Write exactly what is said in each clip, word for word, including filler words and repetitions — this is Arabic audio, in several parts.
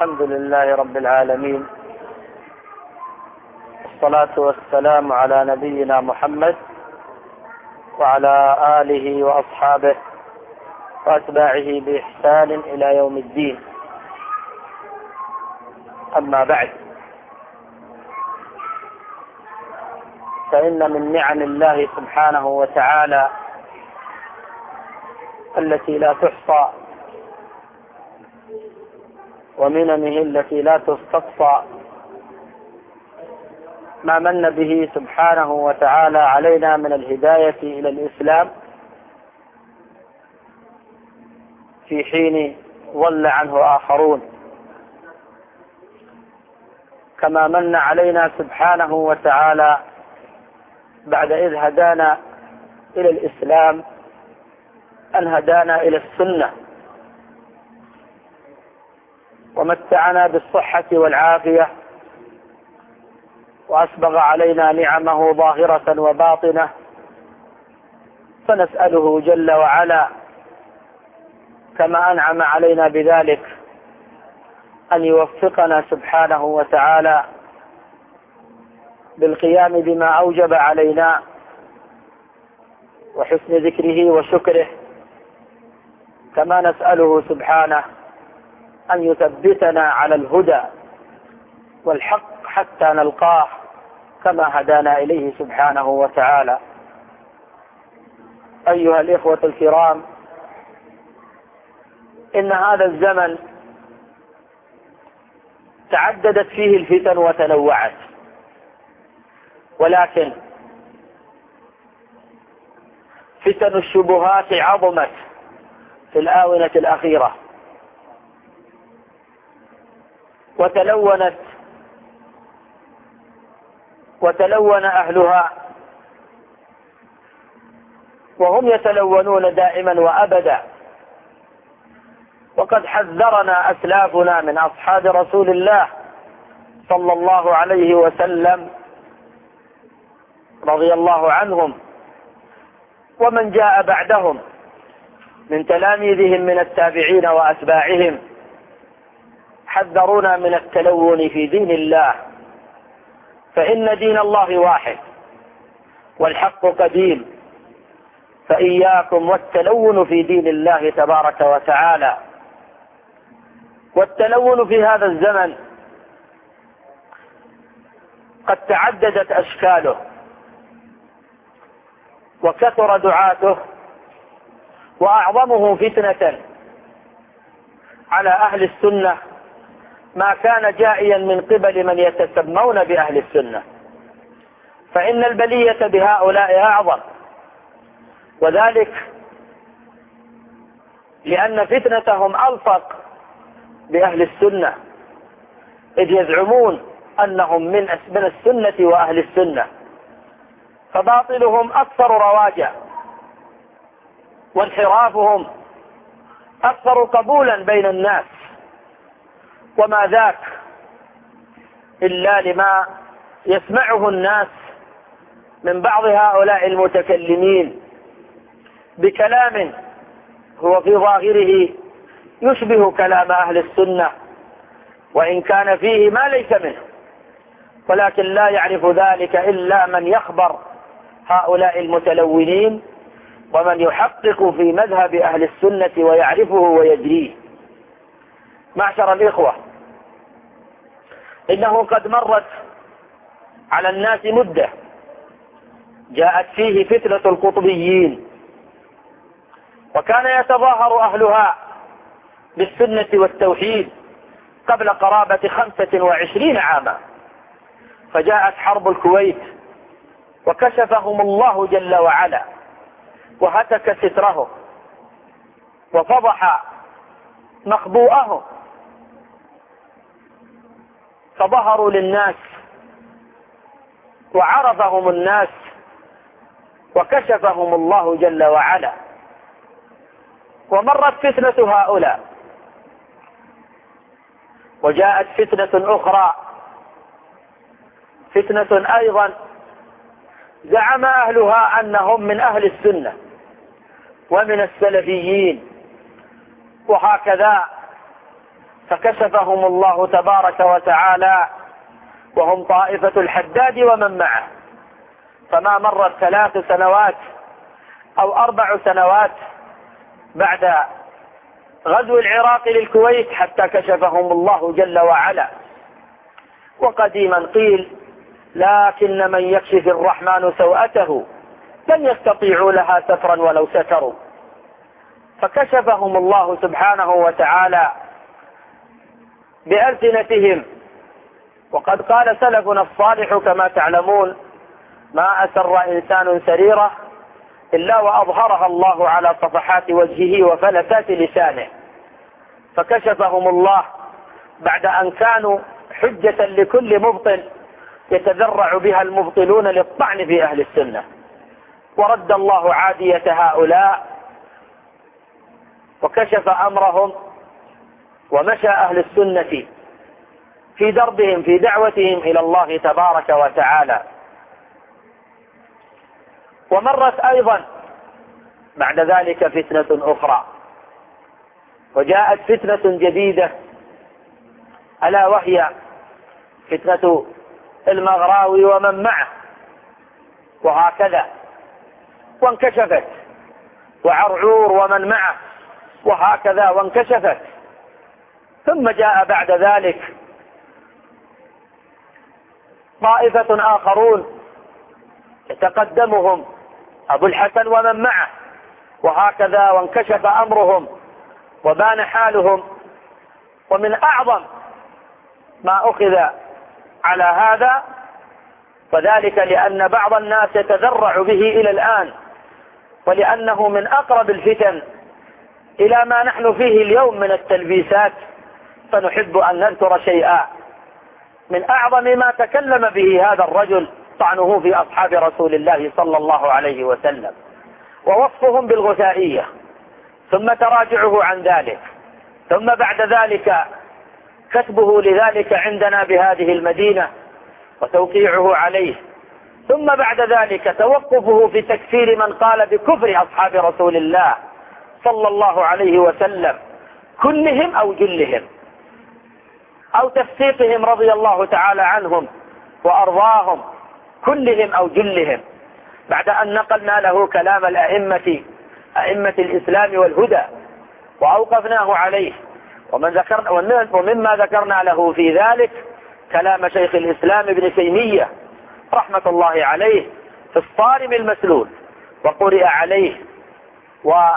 الحمد لله رب العالمين، والصلاة والسلام على نبينا محمد وعلى آله وأصحابه وأتباعه بإحسان إلى يوم الدين. أما بعد، فإن من نعم الله سبحانه وتعالى التي لا تحصى ومننه التي لا تستقصى ما من به سبحانه وتعالى علينا من الهداية إلى الإسلام في حين ضل عنه آخرون، كما من علينا سبحانه وتعالى بعد إذ هدانا إلى الإسلام أن هدانا إلى السنة ومتعنا بالصحة والعافية، وأسبغ علينا نعمه ظاهرة وباطنة، فنسأله جل وعلا كما أنعم علينا بذلك أن يوفقنا سبحانه وتعالى بالقيام بما أوجب علينا وحسن ذكره وشكره، كما نسأله سبحانه أن يثبتنا على الهدى والحق حتى نلقاه كما هدانا إليه سبحانه وتعالى. أيها الإخوة الكرام، إن هذا الزمن تعددت فيه الفتن وتنوعت، ولكن فتن الشبهات عظمت في الآونة الأخيرة وتلونت وتلون أهلها، وهم يتلونون دائما وأبدا. وقد حذرنا أسلافنا من أصحاب رسول الله صلى الله عليه وسلم رضي الله عنهم ومن جاء بعدهم من تلاميذهم من التابعين وأتباعهم، حذرونا من التلون في دين الله، فإن دين الله واحد والحق قديم، فإياكم والتلون في دين الله تبارك وتعالى. والتلون في هذا الزمن قد تعددت أشكاله وكثر دعاته، وأعظمه فتنة على أهل السنة ما كان جائيا من قبل من يتسمون بأهل السنة، فإن البلية بهؤلاء أعظم، وذلك لأن فتنتهم ألصق بأهل السنة، إذ يزعمون أنهم من من السنة وأهل السنة، فباطلهم أكثر رواجا وانحرافهم أكثر قبولا بين الناس، وما ذاك إلا لما يسمعه الناس من بعض هؤلاء المتكلمين بكلام هو في ظاهره يشبه كلام أهل السنة، وإن كان فيه ما ليس منه، ولكن لا يعرف ذلك إلا من يخبر هؤلاء المتلونين ومن يحقق في مذهب أهل السنة ويعرفه ويدريه. معشر الإخوة، إنه قد مرت على الناس مدة جاءت فيه فتنة القطبيين، وكان يتظاهر أهلها بالسنة والتوحيد قبل قرابة خمسة وعشرين عاما، فجاءت حرب الكويت وكشفهم الله جل وعلا وهتك ستره وفضح مخبوءهم، فظهروا للناس وعرفهم الناس وكشفهم الله جل وعلا. ومرت فتنة هؤلاء، وجاءت فتنة أخرى، فتنة أيضا زعم أهلها أنهم من أهل السنة ومن السلفيين، وهكذا فكشفهم الله تبارك وتعالى وهم طائفة الحداد ومن معه. فما مرت ثلاث سنوات أو أربع سنوات بعد غزو العراق للكويت حتى كشفهم الله جل وعلا. وقديما قيل: لكن من يكشف الرحمن سوءته لن يستطيعوا لها سترا ولو ستروا. فكشفهم الله سبحانه وتعالى بألسنتهم. وقد قال سلفنا الصالح كما تعلمون: ما أسر إنسان سريرة إلا وأظهرها الله على صفحات وجهه وفلتات لسانه. فكشفهم الله بعد أن كانوا حجة لكل مبطل يتذرع بها المبطلون للطعن في أهل السنة. ورد الله عادية هؤلاء وكشف أمرهم، ومشى أهل السنة في دربهم في دعوتهم إلى الله تبارك وتعالى. ومرت أيضا بعد ذلك فتنة أخرى، وجاءت فتنة جديدة، ألا وهي فتنة المغراوي ومن معه، وهكذا. وانكشفت وعرعور ومن معه، وهكذا وانكشفت. ثم جاء بعد ذلك طائفة آخرون يتقدمهم أبو الحسن ومن معه، وهكذا وانكشف أمرهم وبان حالهم. ومن أعظم ما أخذ على هذا، وذلك لأن بعض الناس يتذرع به إلى الآن، ولأنه من أقرب الفتن إلى ما نحن فيه اليوم من التلبيسات، فنحب أن نذكر شيئا. من أعظم ما تكلم به هذا الرجل طعنه في أصحاب رسول الله صلى الله عليه وسلم، ووصفهم بالغثائية، ثم تراجعه عن ذلك، ثم بعد ذلك كتبه لذلك عندنا بهذه المدينة وتوقيعه عليه، ثم بعد ذلك توقفه في تكفير من قال بكفر أصحاب رسول الله صلى الله عليه وسلم كلهم أو جلهم، أو تفسيقهم رضي الله تعالى عنهم وأرضاهم كلهم أو جلهم، بعد أن نقلنا له كلام الأئمة أئمة الإسلام والهدى وأوقفناه عليه. ومن ذكرنا ومما ذكرنا له في ذلك كلام شيخ الإسلام ابن تيمية رحمة الله عليه في الصارم المسلول، وقرئ عليه ولم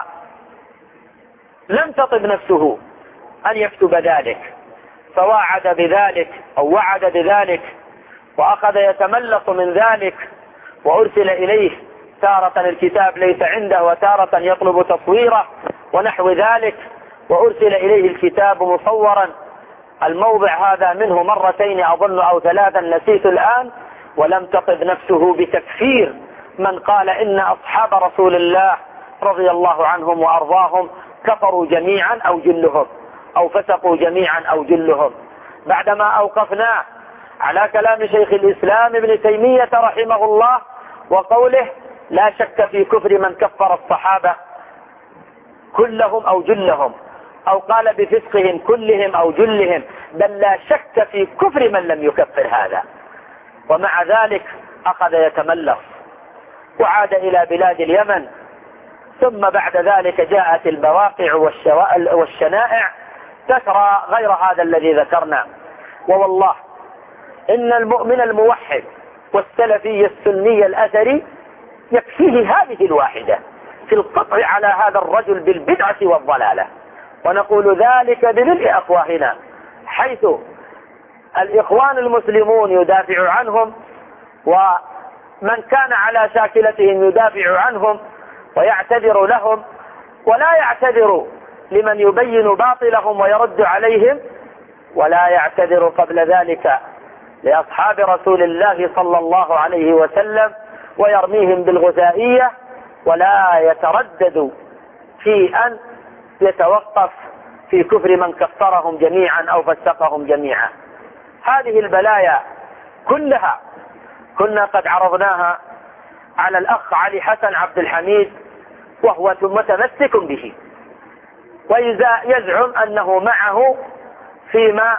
تطب نفسه أن يكتب ذلك، فوعد بذلك أو وعد بذلك، وأخذ يتملص من ذلك، وأرسل إليه تارة الكتاب ليس عنده وتارة يطلب تصويره ونحو ذلك، وأرسل إليه الكتاب مصورا. الموضع هذا منه مرتين أظن أو ثلاثا نسيت الآن. ولم تطب نفسه بتكفير من قال إن أصحاب رسول الله رضي الله عنهم وأرضاهم كفروا جميعا أو جلهم، أو فسقوا جميعا أو جلهم، بعدما أوقفناه على كلام شيخ الإسلام ابن تيمية رحمه الله وقوله: لا شك في كفر من كفر الصحابة كلهم أو جلهم، أو قال بفسقهم كلهم أو جلهم، بل لا شك في كفر من لم يكفر هذا. ومع ذلك أخذ يتملص وعاد إلى بلاد اليمن. ثم بعد ذلك جاءت البواقع والشنائع تكرى غير هذا الذي ذكرنا. ووالله إن المؤمن الموحد والسلفي السني الأثري يكفيه هذه الواحدة في القطع على هذا الرجل بالبدعة والضلالة، ونقول ذلك بملء أفواهنا، حيث الإخوان المسلمون يدافع عنهم، ومن كان على شاكلتهم يدافع عنهم ويعتذر لهم، ولا يعتذر لمن يبين باطلهم ويرد عليهم، ولا يعتذر قبل ذلك لأصحاب رسول الله صلى الله عليه وسلم ويرميهم بالغثائية، ولا يتردد في أن يتوقف في كفر من كفرهم جميعا أو فسقهم جميعا. هذه البلايا كلها كنا قد عرضناها على الأخ علي حسن عبد الحميد، وهو متمسك به ويزعم أنه معه فيما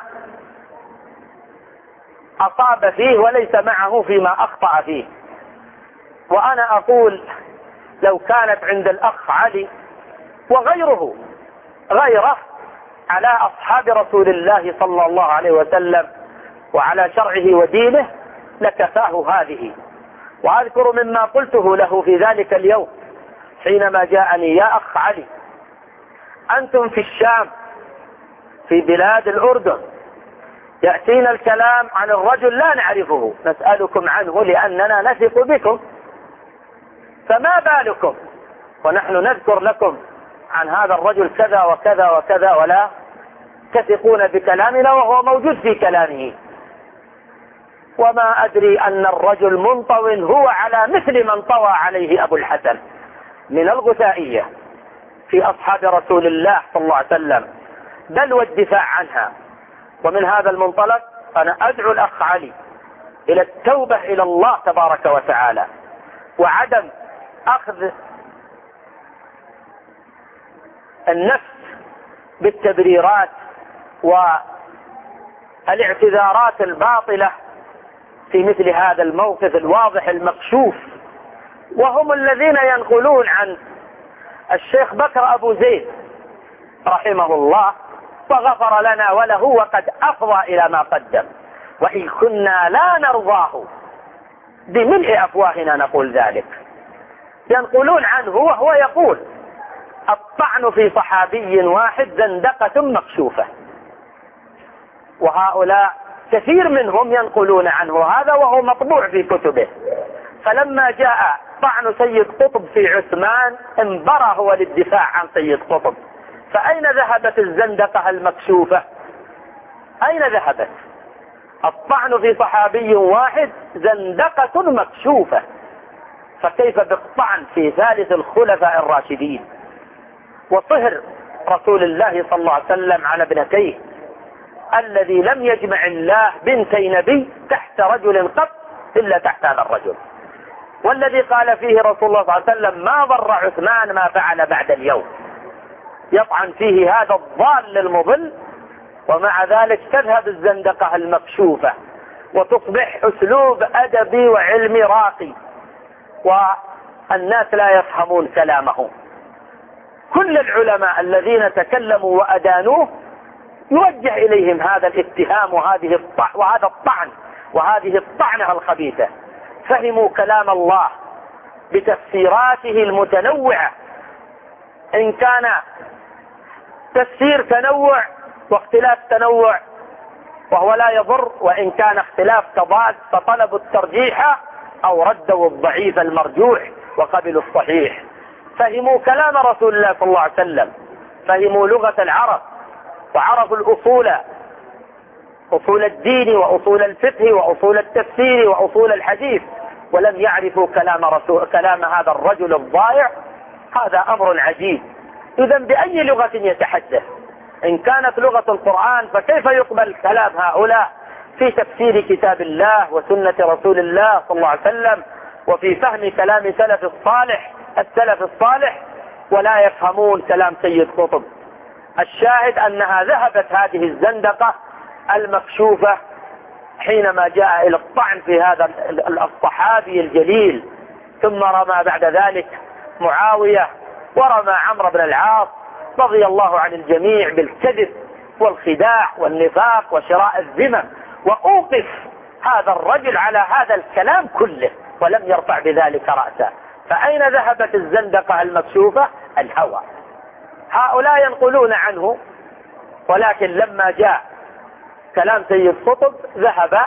أصاب فيه وليس معه فيما أخطأ فيه. وأنا أقول لو كانت عند الأخ علي وغيره غيره على أصحاب رسول الله صلى الله عليه وسلم وعلى شرعه ودينه لكفاه هذه. وأذكر مما قلته له في ذلك اليوم حينما جاءني: يا أخ علي، أنتم في الشام في بلاد الأردن يأتينا الكلام عن الرجل لا نعرفه، نسألكم عنه لأننا نثق بكم، فما بالكم ونحن نذكر لكم عن هذا الرجل كذا وكذا وكذا ولا تثقون بكلامنا وهو موجود في كلامه؟ وما أدري أن الرجل منطو هو على مثل من طوى عليه أبو الحسن من الغثائية في أصحاب رسول الله صلى الله عليه وسلم، بل والدفاع عنها. ومن هذا المنطلق أنا أدعو الأخ علي إلى التوبة إلى الله تبارك وتعالى، وعدم أخذ النفس بالتبريرات والاعتذارات الباطلة في مثل هذا الموقف الواضح المكشوف. وهم الذين ينقلون عن الشيخ بكر أبو زيد رحمه الله وغفر لنا وله وقد أفضى إلى ما قدم، وإن كنا لا نرضاه بملء أفواهنا نقول ذلك. ينقلون عنه وهو يقول: الطعن في صحابي واحد زندقة مكشوفة. وهؤلاء كثير منهم ينقلون عنه هذا وهو مطبوع في كتبه. فلما جاء طعن سيد قطب في عثمان انبرى هو للدفاع عن سيد قطب، فأين ذهبت الزندقة المكشوفة؟ أين ذهبت؟ الطعن في صحابي واحد زندقة مكشوفة، فكيف بالطعن في ثالث الخلفاء الراشدين وصهر رسول الله صلى الله عليه وسلم على ابنتيه الذي لم يجمع الله بنتي نبي تحت رجل قط إلا تحت هذا الرجل، والذي قال فيه رسول الله صلى الله عليه وسلم: ما ضر عثمان ما فعل بعد اليوم. يطعن فيه هذا الضال المضل، ومع ذلك تذهب الزندقة المكشوفة وتصبح أسلوب أدبي وعلمي راقي، والناس لا يفهمون كلامه. كل العلماء الذين تكلموا وأدانوه يوجه إليهم هذا الاتهام وهذه الطعن وهذا الطعن وهذه الطعنة الخبيثة. فهموا كلام الله بتفسيراته المتنوعة، إن كان تفسير تنوع واختلاف تنوع وهو لا يضر، وإن كان اختلاف تضاد فطلبوا الترجيح أو ردوا الضعيف المرجوح وقبلوا الصحيح. فهموا كلام رسول الله صلى الله عليه وسلم، فهموا لغة العرب وعرفوا الأصول، أصول الدين وأصول الفقه وأصول التفسير وأصول الحديث، ولم يعرفوا كلام رسول كلام هذا الرجل الضائع. هذا أمر عجيب. إذا بأي لغة يتحدث؟ إن كانت لغة القرآن فكيف يقبل كلام هؤلاء في تفسير كتاب الله وسنة رسول الله صلى الله عليه وسلم وفي فهم كلام سلف الصالح السلف الصالح ولا يفهمون كلام سيد قطب؟ الشاهد أنها ذهبت هذه الزندقة المكشوفة حينما جاء إلى الطعن في هذا الصحابي الجليل، ثم رمى بعد ذلك معاوية ورمى عمرو بن العاص رضي الله عن الجميع بالكذب والخداع والنفاق وشراء الذمم، وأوقف هذا الرجل على هذا الكلام كله ولم يرفع بذلك رأسه. فأين ذهبت الزندقة المكشوفة؟ الهوى. هؤلاء ينقلون عنه، ولكن لما جاء كلام سيد قطب ذهب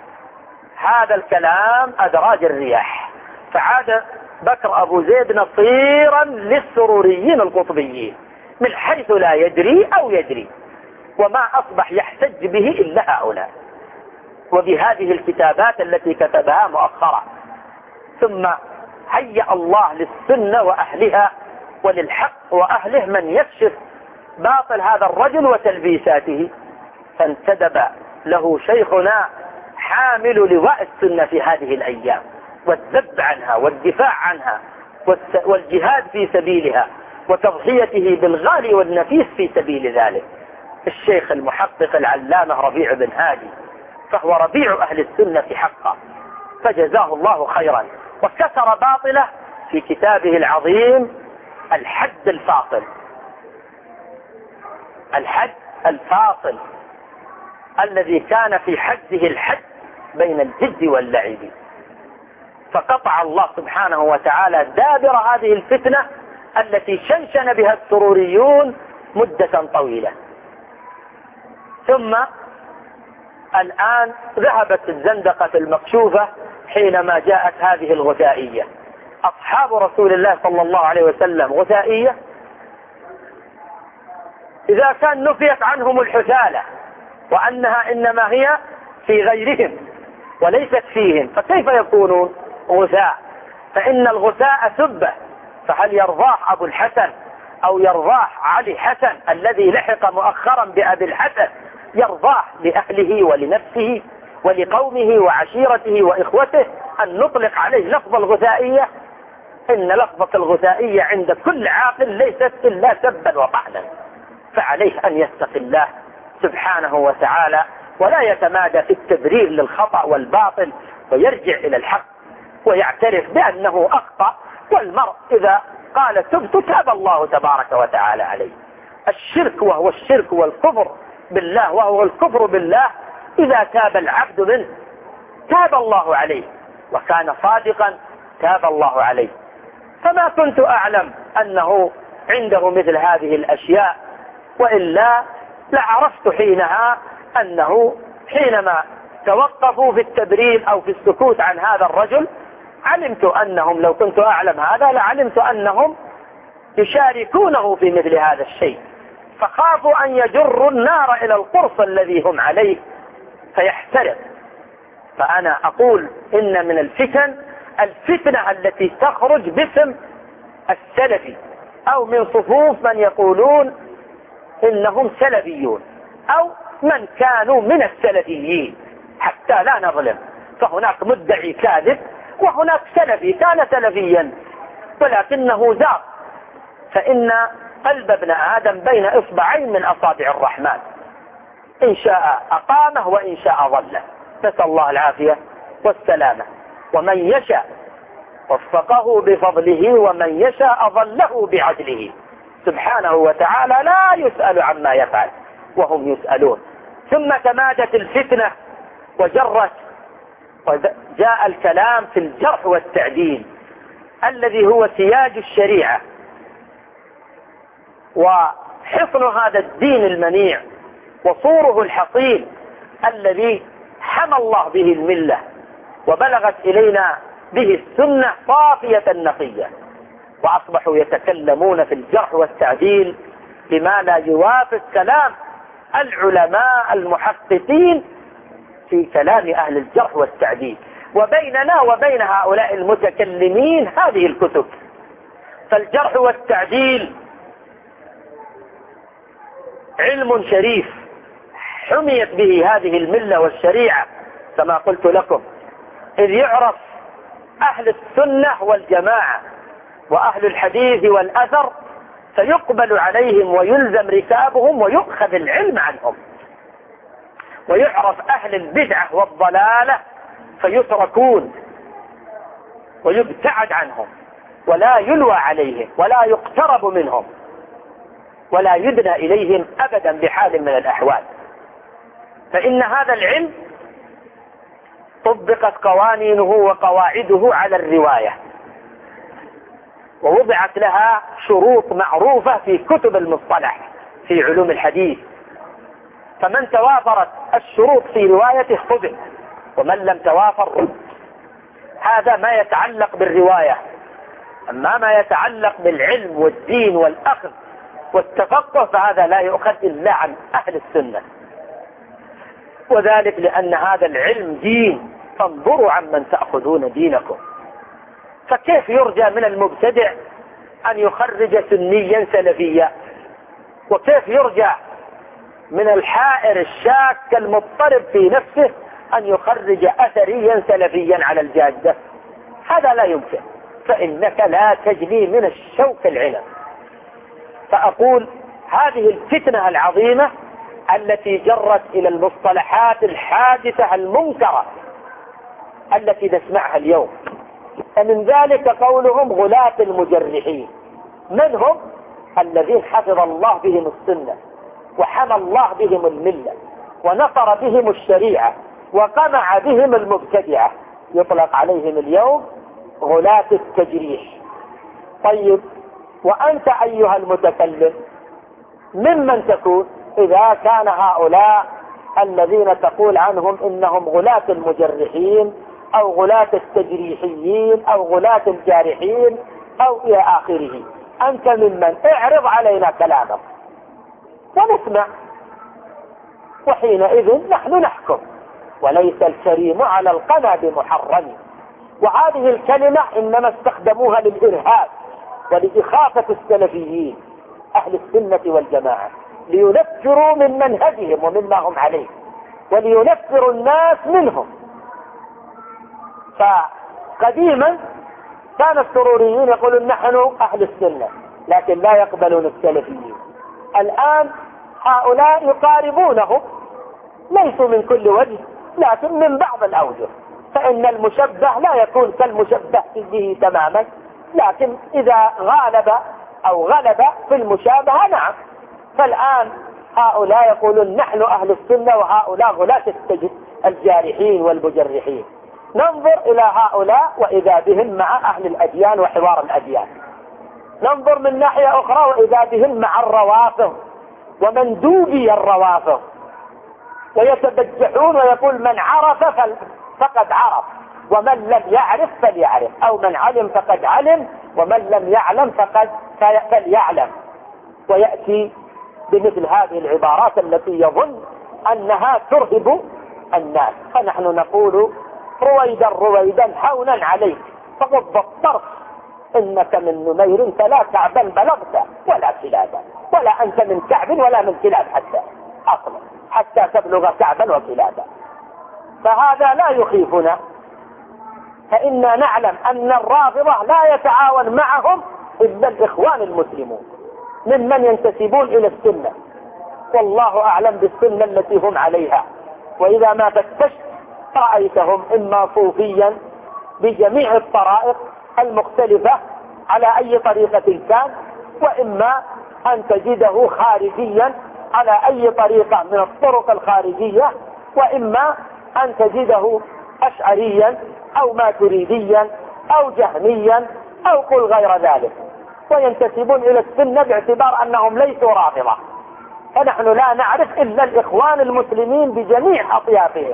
هذا الكلام أدراج الرياح، فعاد بكر أبو زيد نصيرا للسروريين القطبيين من حيث لا يدري أو يدري، وما أصبح يحتج به إلا هؤلاء وبهذه الكتابات التي كتبها مؤخرا. ثم هيأ الله للسنة وأهلها وللحق وأهله من يكشف باطل هذا الرجل وتلبيساته، فانتدب له شيخنا حامل لواء السنة في هذه الأيام والذب عنها والدفاع عنها والجهاد في سبيلها وتضحيته بالغالي والنفيس في سبيل ذلك. الشيخ المحقق العلامة ربيع بن هادي، فهو ربيع أهل السنة حقا، فجزاه الله خيرا، وكسر باطله في كتابه العظيم الحد الفاصل. الحد الفاصل الذي كان في حده الحد بين الجد واللعب، فقطع الله سبحانه وتعالى دابر هذه الفتنة التي شنشن بها السروريون مدة طويلة. ثم الآن ذهبت الزندقة المكشوفة حينما جاءت هذه الغثائية. أصحاب رسول الله صلى الله عليه وسلم غثائية إذا كان نفيت عنهم الحثالة وأنها إنما هي في غيرهم وليست فيهم، فكيف يكونون غثاء؟ فإن الغثاء سبة، فهل يرضاه أبو الحسن أو يرضاه علي حسن الذي لحق مؤخرا بأبي الحسن، يرضاه لأهله ولنفسه ولقومه وعشيرته وإخوته أن نطلق عليه لفظ الغثائية؟ إن لفظة الغثائية عند كل عاقل ليست إلا سبا وطعنا، فعليه أن يتقي الله سبحانه وتعالى ولا يتمادى في التبرير للخطأ والباطل، ويرجع إلى الحق ويعترف بأنه أخطأ. والمرء إذا قال تبت تاب الله تبارك وتعالى عليه. الشرك وهو الشرك والكفر بالله وهو الكفر بالله، إذا تاب العبد منه تاب الله عليه، وكان صادقا تاب الله عليه. فما كنت أعلم أنه عنده مثل هذه الأشياء، وإلا لعرفت حينها أنه حينما توقفوا في التبرير أو في السكوت عن هذا الرجل علمت أنهم، لو كنت أعلم هذا لعلمت أنهم يشاركونه في مثل هذا الشيء، فخافوا أن يجروا النار إلى القرص الذي هم عليه فيحترق. فأنا أقول إن من الفتن الفتنة التي تخرج باسم السلفي أو من صفوف من يقولون إنهم سلفيون أو من كانوا من السلفيين، حتى لا نظلم، فهناك مدعي كاذب وهناك سلفي كان سلفيا ولكنه زاغ، فإن قلب ابن آدم بين إصبعين من أصابع الرحمن، إن شاء أقامه وإن شاء ظله، نسأل الله العافية والسلامة. ومن يشاء وفقه بفضله ومن يشاء ظله بعدله سبحانه وتعالى، لا يسأل عما يفعل وهم يسألون. ثم تمادت الفتنة وجرت، وجاء الكلام في الجرح والتعديل الذي هو سياج الشريعة وحصن هذا الدين المنيع وصوره الحصين الذي حمى الله به الملة وبلغت إلينا به السنة صافية نقية، وأصبحوا يتكلمون في الجرح والتعديل بما لا يوافق كلام العلماء المحققين في كلام أهل الجرح والتعديل. وبيننا وبين هؤلاء المتكلمين هذه الكتب، فالجرح والتعديل علم شريف حميت به هذه الملة والشريعة كما قلت لكم، إذ يعرف أهل السنة والجماعة وأهل الحديث والأثر فيقبل عليهم ويلزم ركابهم ويؤخذ العلم عنهم، ويعرف أهل البدعة والضلالة فيتركون ويبتعد عنهم ولا يلوى عليهم ولا يقترب منهم ولا يدنى إليهم أبدا بحال من الأحوال. فإن هذا العلم طبقت قوانينه وقواعده على الرواية، ووضعت لها شروط معروفة في كتب المصطلح في علوم الحديث، فمن توافرت الشروط في روايته قبل ومن لم توافر. هذا ما يتعلق بالرواية. أما ما يتعلق بالعلم والدين والأخذ والتفقه فهذا لا يؤخذ إلا عن أهل السنة، وذلك لأن هذا العلم دين، فانظروا عمن تأخذون دينكم. فكيف يرجى من المبتدع أن يخرج سنيا سلفيا؟ وكيف يرجى من الحائر الشاك المضطرب في نفسه أن يخرج أثريا سلفيا على الجادة؟ هذا لا يمكن، فإنك لا تجني من الشوك العنب. فأقول هذه الفتنة العظيمة التي جرت إلى المصطلحات الحادثة المنكرة التي نسمعها اليوم. فمن ذلك قولهم غلاة المجرحين. من هم؟ الذين حفظ الله بهم السنة وحمى الله بهم الملة ونصر بهم الشريعة وقمع بهم المبتدعة، يطلق عليهم اليوم غلاة التجريح. طيب، وأنت أيها المتكلم ممن تكون إذا كان هؤلاء الذين تقول عنهم إنهم غلاة المجرحين أو غلاة التجريحيين أو غلاة الجارحين أو إلى آخره؟ أنت ممن؟ اعرض علينا كلامك ونسمع، وحينئذ نحن نحكم. وليس الكريم على القنا بمحرم. وهذه الكلمة إنما استخدموها للإرهاب ولإخافة السلفيين أهل السنة والجماعة، لينفروا من منهجهم ومما هم عليه، ولينفروا الناس منهم. فقديما كان السروريين يقولون نحن أهل السنة، لكن لا يقبلون السلفيين. الآن هؤلاء يقاربونهم، ليسوا من كل وجه لكن من بعض الأوجه، فإن المشبه لا يكون كالمشبه به تماما، لكن إذا غالب أو غلب في المشابهة نعم. فالآن هؤلاء يقولون نحن أهل السنة وهؤلاء غلاة الجارحين والمجرحين. ننظر إلى هؤلاء وإذا بهم مع أهل الأديان وحوار الأديان. ننظر من ناحية أخرى وإذا بهم مع الروافض ومندوبي الروافض، ويتبجحون ويقول من عرف فقد عرف ومن لم يعرف فليعرف، أو من علم فقد علم ومن لم يعلم فقد فليعلم. ويأتي بمثل هذه العبارات التي يظن أنها ترهب الناس. فنحن نقول رويدا رويدا حونا عليك فغض الطرف، إنك من نمير فلا كعبا بلغت ولا كلابا، ولا أنت من كعب ولا من كلاب حتى أصلا حتى تبلغ كعبا وكلابا. فهذا لا يخيفنا، فإنا نعلم أن الرافضة لا يتعاون معهم إلا الإخوان المسلمون ممن ينتسبون إلى السنة، والله أعلم بالسنة التي هم عليها. وإذا ما فتشت رأيتهم إما صوفيا بجميع الطرائق المختلفة على أي طريقة كان، وإما أن تجده خارجيا على أي طريقة من الطرق الخارجية، وإما أن تجده أشعريا أو ماتريديا أو جهميا أو قل غير ذلك، وينتسبون إلى السنة باعتبار أنهم ليسوا رافضة. فنحن لا نعرف إلا الإخوان المسلمين بجميع أطيافهم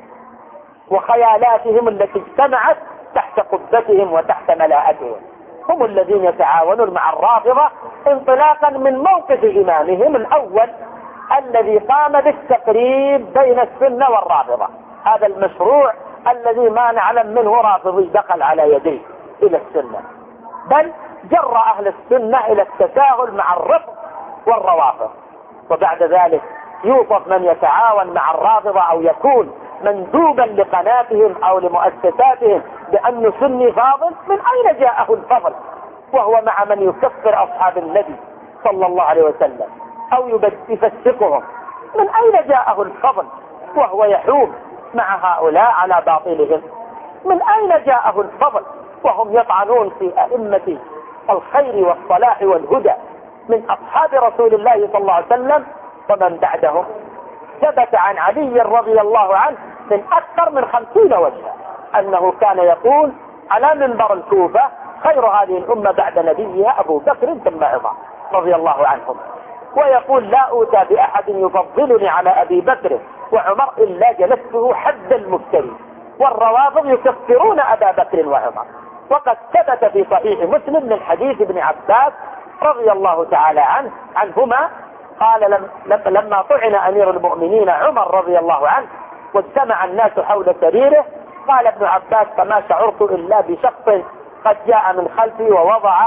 وخيالاتهم التي اجتمعت تحت قبتهم وتحت ملاءتهم، هم الذين يتعاونون مع الرافضة انطلاقا من موقف إمامهم الأول الذي قام بالتقريب بين السنة والرافضة. هذا المشروع الذي ما نعلم منه رافضي دخل على يديه إلى السنة، بل جر أهل السنة إلى التساهل مع الرفض والروافض. وبعد ذلك يوصف من يتعاون مع الرافضة أو يكون مندوبا لقناتهم أو لمؤسساتهم بأنه سني فاضل. من أين جاءه الفضل وهو مع من يكفر أصحاب النبي صلى الله عليه وسلم أو يفسقهم؟ من أين جاءه الفضل وهو يحوم مع هؤلاء على باطلهم؟ من أين جاءه الفضل وهم يطعنون في أئمة الخير والصلاح والهدى من أصحاب رسول الله صلى الله عليه وسلم ومن بعدهم؟ ثبت عن علي رضي الله عنه من أكثر من خمسين وجها أنه كان يقول على منبر الكوفة خير هذه الأمة بعد نبيها أبو بكر ثم عمر رضي الله عنهم، ويقول لا أوتى بأحد يفضلني على أبي بكر وعمر إلا جلسته حد المفتري. والروافض يكفرون أبا بكر وعمر. وقد ثبت في صحيح مسلم من حديث ابن عباس رضي الله تعالى عنه عنهما قال لما طعن أمير المؤمنين عمر رضي الله عنه واجتمع الناس حول سريره، قال ابن عباس فما شعرت إلا بشخص قد جاء من خلفي ووضع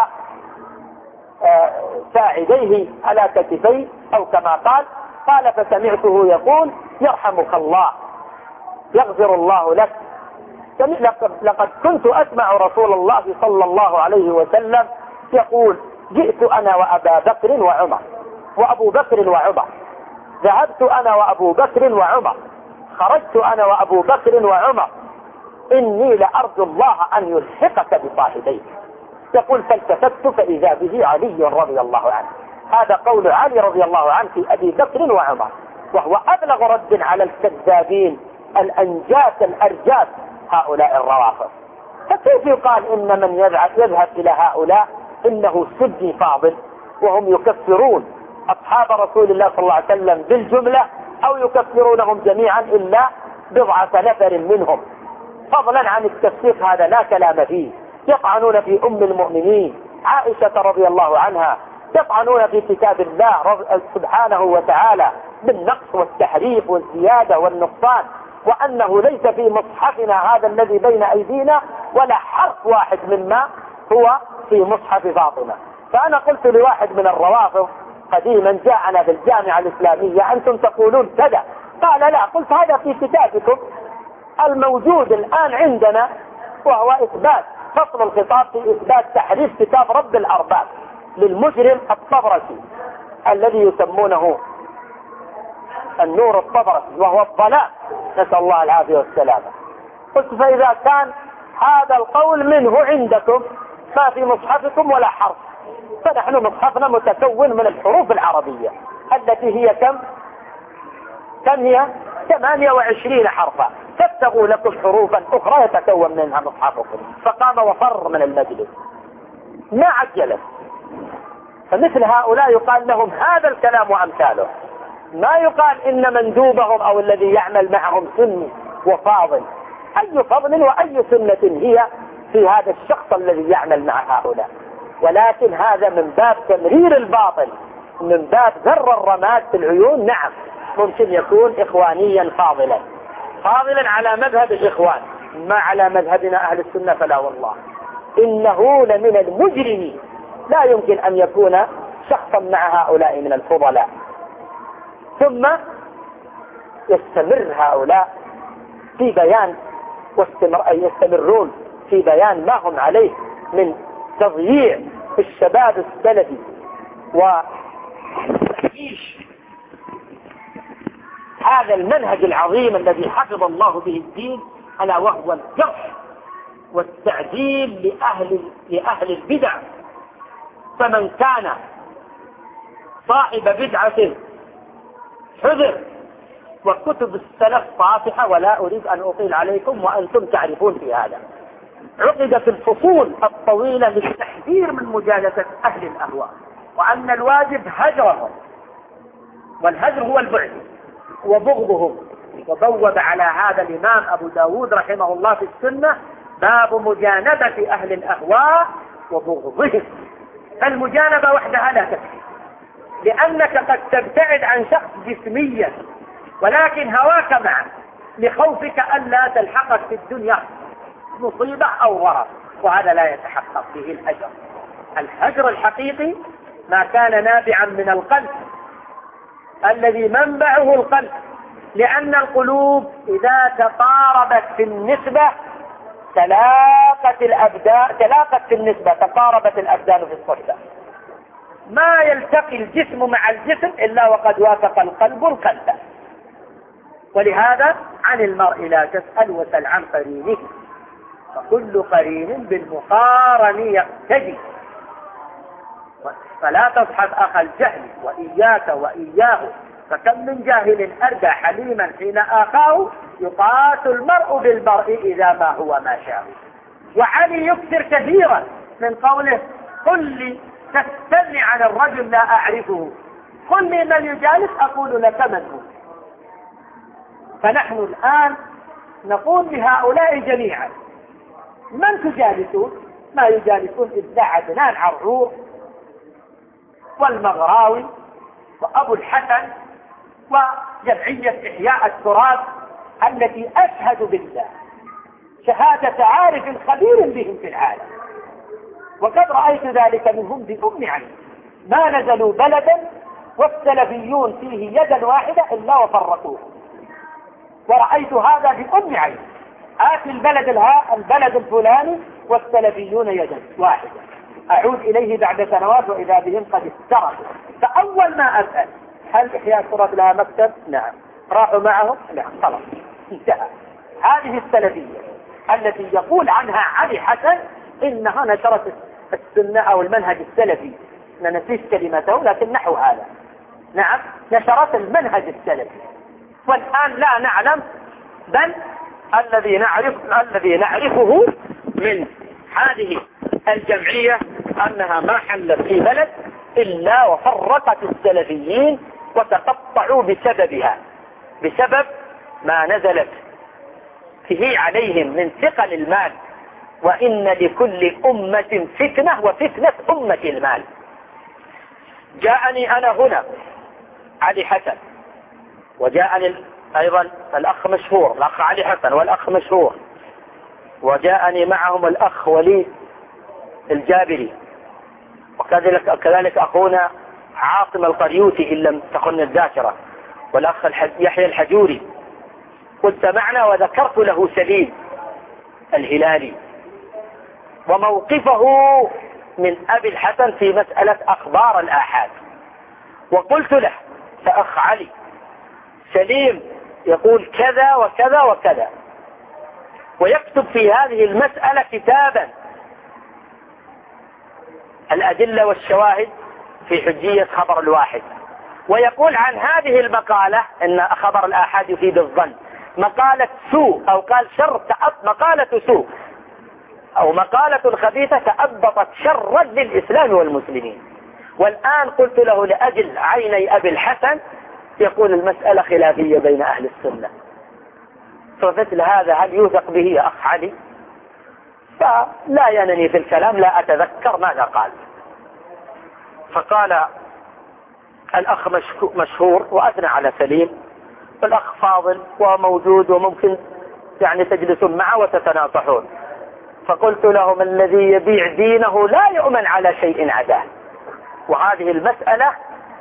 ساعديه على كتفي أو كما قال قال فسمعته يقول يرحمك الله يغفر الله لك. لقد كنت أسمع رسول الله صلى الله عليه وسلم يقول جئت أنا وأبا بكر وعمر وأبو بكر وعمر ذهبت أنا وأبو بكر وعمر، خرجت أنا وأبو بكر وعمر، إني لأرجو الله أن يلحقك بصاحبيك. يقول فالتفت فإذا به علي رضي الله عنه. هذا قول علي رضي الله عنه في أبي بكر وعمر، وهو أبلغ رد على الكذابين الأنجاس الأرجاس هؤلاء الروافض. فكيف يقال إن من يذهب إلى هؤلاء إنه سني فاضل، وهم يكفرون أصحاب رسول الله صلى الله عليه وسلم بالجملة، أو يكفرونهم جميعا إلا بضعة نفر منهم، فضلا عن التفسيق هذا لا كلام فيه. يطعنون في أم المؤمنين عائشة رضي الله عنها، يطعنون في كتاب الله سبحانه وتعالى بالنقص والتحريف والزيادة والنقصان، وأنه ليس في مصحفنا هذا الذي بين أيدينا ولا حرف واحد مما هو في مصحف فاطمة. فأنا قلت لواحد من الروافض قديما جاءنا في الجامعة الإسلامية أنتم تقولون كذا، قال لا. قلت هذا في كتابكم الموجود الآن عندنا، وهو إثبات فصل الخطاب في إثبات تحريف كتاب رب الأرباب للمجرم الطبرسي الذي يسمونه النور الطبرسي، وهو الضلال، نسأل الله العافية والسلامة. قلت فإذا كان هذا القول منه عندكم ما في مصحفكم ولا حرف، فنحن مصحفنا متكون من الحروف العربية التي هي كم كم هي ثمانية وعشرين حرفا، فابتغوا لكم حروفا أخرى يتكون منها مصحفكم. فقام وفر من المجلس ما عجله. فمثل هؤلاء يقال لهم هذا الكلام وأمثاله، ما يقال إن مندوبهم أو الذي يعمل معهم سني وفاضل. أي فضل وأي سنة هي في هذا الشخص الذي يعمل مع هؤلاء؟ ولكن هذا من باب تمرير الباطل، من باب ذر الرماد في العيون. نعم ممكن يكون إخوانيا فاضلا فاضلا على مذهب الإخوان، ما على مذهبنا أهل السنة فلا والله، إنه لمن المجرمين. لا يمكن أن يكون شخصا مع هؤلاء من الفضلاء. ثم يستمر هؤلاء في بيان واستمر أي يستمرون في بيان ما هم عليه من تضييع الشباب السلفي وتعيش هذا المنهج العظيم الذي حفظ الله به الدين، ألا وهو الجرح والتعديل لأهل لأهل البدع. فمن كان صاحب بدعة حذر، وكتب السلف صافحة ولا أريد أن أطيل عليكم وأنتم تعرفون في هذا. عقدت الفصول الطويلة للتحذير من مجالسة أهل الأهواء، وأن الواجب هجرهم، والهجر هو البعد وبغضهم. وبوب على هذا الإمام أبو داود رحمه الله في السنة باب مجانبة أهل الأهواء وبغضهم. فالمجانبة وحدها لا تكفي، لأنك قد تبتعد عن شخص جسميا ولكن هواك معه لخوفك أن لا تلحقك في الدنيا مصيبة أو ضرر، وهذا لا يتحقق به الهجر. الهجر الحقيقي ما كان نابعا من القلب الذي منبعه القلب، لأن القلوب إذا تقاربت في النسبة تلاقت الأبدان تلاقت في النسبة تقاربت الأبدان في الصحبة. ما يلتقي الجسم مع الجسم إلا وقد وافق القلب القلب. ولهذا عن المرء لا تسأل وسل عن قرينه، فكل قرين بالمقارن يقتدي. فلا تصحب أخ الجهل وإياك وإياه، فكم من جاهل أردى حليما حين آخاه، يقاس المرء بالمرء إذا ما هو ما شاء. وعلي يكثر كثيرا من قوله قل لي تستغني عن الرجل لا أعرفه، قل لي من يجالس أقول لك من هو. فنحن الآن نقول لهؤلاء جميعا من تجالسون؟ ما يجالسون إلا عدنان عرعور والمغراوي وأبو الحسن وجمعية إحياء التراث التي أشهد بالله شهادة عارف خبير بهم في العالم، وقد رأيت ذلك منهم بأم عيني. ما نزلوا بلدا والسلفيون فيه يدا واحدة إلا وفرقوه، ورأيت هذا بأم عيني. آتي البلد الها البلد الفلاني والسلفيون يدا واحدة، أعود إليه بعد سنوات وإذا بهم قد استرقوا. فأول ما أسأل هل إحياء التراث لها مكتب؟ نعم. راحوا معهم؟ نعم. خلاص انتهى. هذه السلفية التي يقول عنها علي حسن إنها نشرت السنة أو المنهج السلفي، أنا نسيت كلمته لكن نحو هذا. نعم، نشرت المنهج السلفي، والآن لا نعلم، بل الذي نعرف الذي نعرفه من هذه الجمعية أنها ما حلت في بلد إلا وفرقت السلفيين وتقطعوا بسببها، بسبب ما نزلت فيه عليهم من ثقل المال. وإن لكل أمة فتنة وفتنة أمة المال. جاءني أنا هنا علي حسن، وجاءني أيضا الأخ مشهور، الأخ علي حسن والأخ مشهور، وجاءني معهم الأخ وليد الجابري، وكذلك كذلك أخونا عاصم القريوتي إن لم تخن الذاكرة، والأخ يحيى الحجوري. قلت معنا وذكرت له سليم الهلالي وموقفه من أبي الحسن في مسألة أخبار الآحاد، وقلت له فأخ علي سليم يقول كذا وكذا وكذا، ويكتب في هذه المسألة كتابا الأدلة والشواهد في حجية خبر الواحد، ويقول عن هذه المقالة إن خبر الآحاد يفيد الظن، مقالة سوء أو قال شر، مقالة سوء أو مقالة خبيثة تأبطت شرا للإسلام والمسلمين. والآن قلت له لأجل عيني أبي الحسن يقول المسألة خلافية بين أهل السنة، فمثل هذا هل يوثق به يا أخ علي؟ فلا ينني في الكلام، لا أتذكر ماذا قال. فقال الأخ مشهور وأثنى على سليم، والأخ فاضل وموجود وممكن يعني تجلسون معه وتتناصحون. فقلت لهم الذي يبيع دينه لا يؤمن على شيء عداه. وهذه المسألة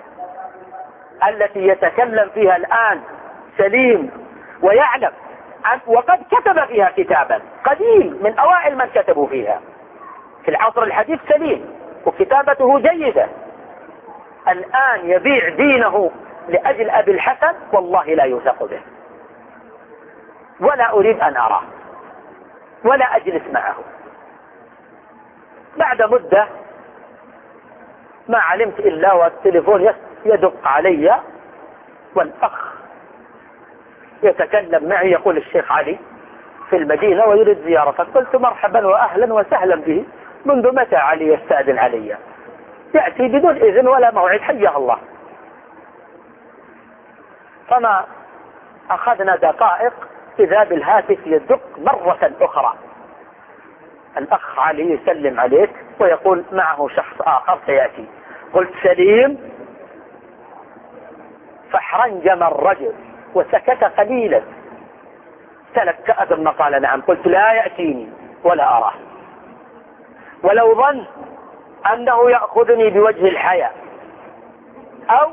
التي يتكلم فيها الآن سليم ويعلم، وقد كتب فيها كتابا قديم من أوائل من كتبوا فيها في العصر الحديث سليم وكتابته جيدة، الآن يبيع دينه لأجل أبي الحسن، والله لا يوثق به، ولا أريد أن أراه ولا أجلس معه. بعد مدة ما علمت إلا والتليفون يدق علي والأخ يتكلم معي يقول الشيخ علي في المدينة ويريد زيارتك. قلت مرحبا وأهلا وسهلا به، منذ متى علي يستأذن علي؟ يأتي بدون إذن ولا موعد، حياه الله. فما أخذنا دقائق إذا بالهاتف يدق مرة أخرى، الأخ علي يسلم عليك ويقول معه شخص آخر سيأتي. قلت سليم، فاحرنجم الرجل وسكت قليلا، تلكأ ثم قال نعم. قلت لا يأتيني ولا أراه، ولو ظن أنه يأخذني بوجه الحياة أو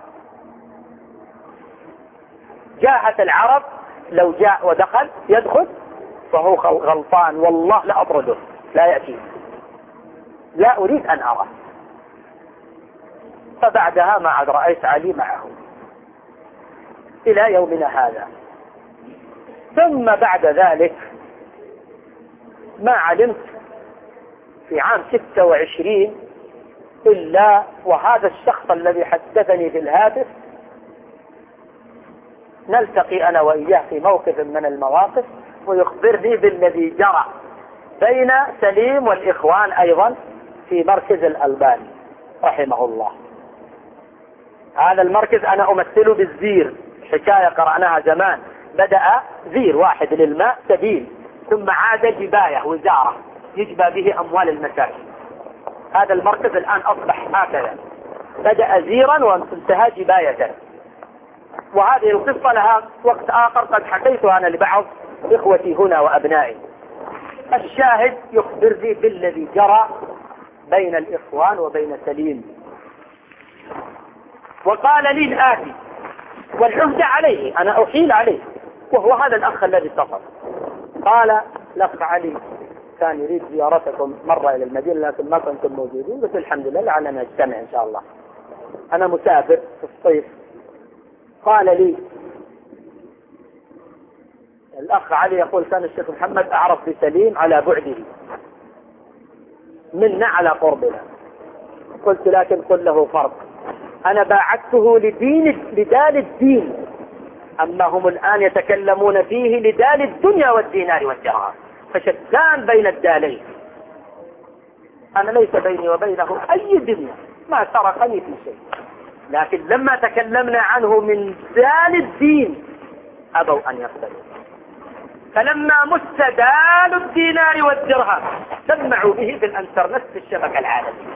جاءت العرب لو جاء ودخل يدخل فهو غلطان، والله لا أطرده، لا يأتي، لا أريد أن أراه. فبعدها ما عاد رأيت علي معه إلى يومنا هذا. ثم بعد ذلك ما علمت في عام ستة وعشرين إلا وهذا الشخص الذي حدثني في الهاتف نلتقي أنا وإياه في موقف من المواقف ويخبرني بالذي جرى بين سليم والإخوان أيضا في مركز الألباني رحمه الله. هذا المركز أنا أمثله بالزير، حكاية قرأناها زمان، بدأ زير واحد للماء سبيل، ثم عاد جباية وزارة يجبى به أموال المساكين. هذا المركز الآن أصبح هكذا، بدأ زيرا وانتهى جباية. وهذه القصة لها وقت آخر قد حكيتها أنا لبعض إخوتي هنا وأبنائي. الشاهد يخبرني بالذي جرى بين الإخوان وبين سليم، وقال لي الآتي والعهد عليه، أنا أحيل عليه، وهو هذا الأخ الذي اتصل. قال الأخ علي كان يريد زيارتكم مرة إلى المدينة لكن ما كنتم موجودين، بس الحمد لله لعلنا نجتمع إن شاء الله. أنا مسافر في الصيف قال لي الأخ علي يقول كان الشيخ محمد أعرف بسليم على بعده منا على قربنا. قلت لكن قل له فرق، أنا باعدته لدين لدال الدين، أما هم الآن يتكلمون فيه لدال الدنيا والدينار والدرهم، فشتان بين الدالين. أنا ليس بيني وبينه أي دنيا، ما سرقني في شيء، لكن لما تكلمنا عنه من دال الدين أبوا أن يقبلوا، فلما مس دال الدينار والدرهم سمعوا به في الانترنت في الشبكة العالمية.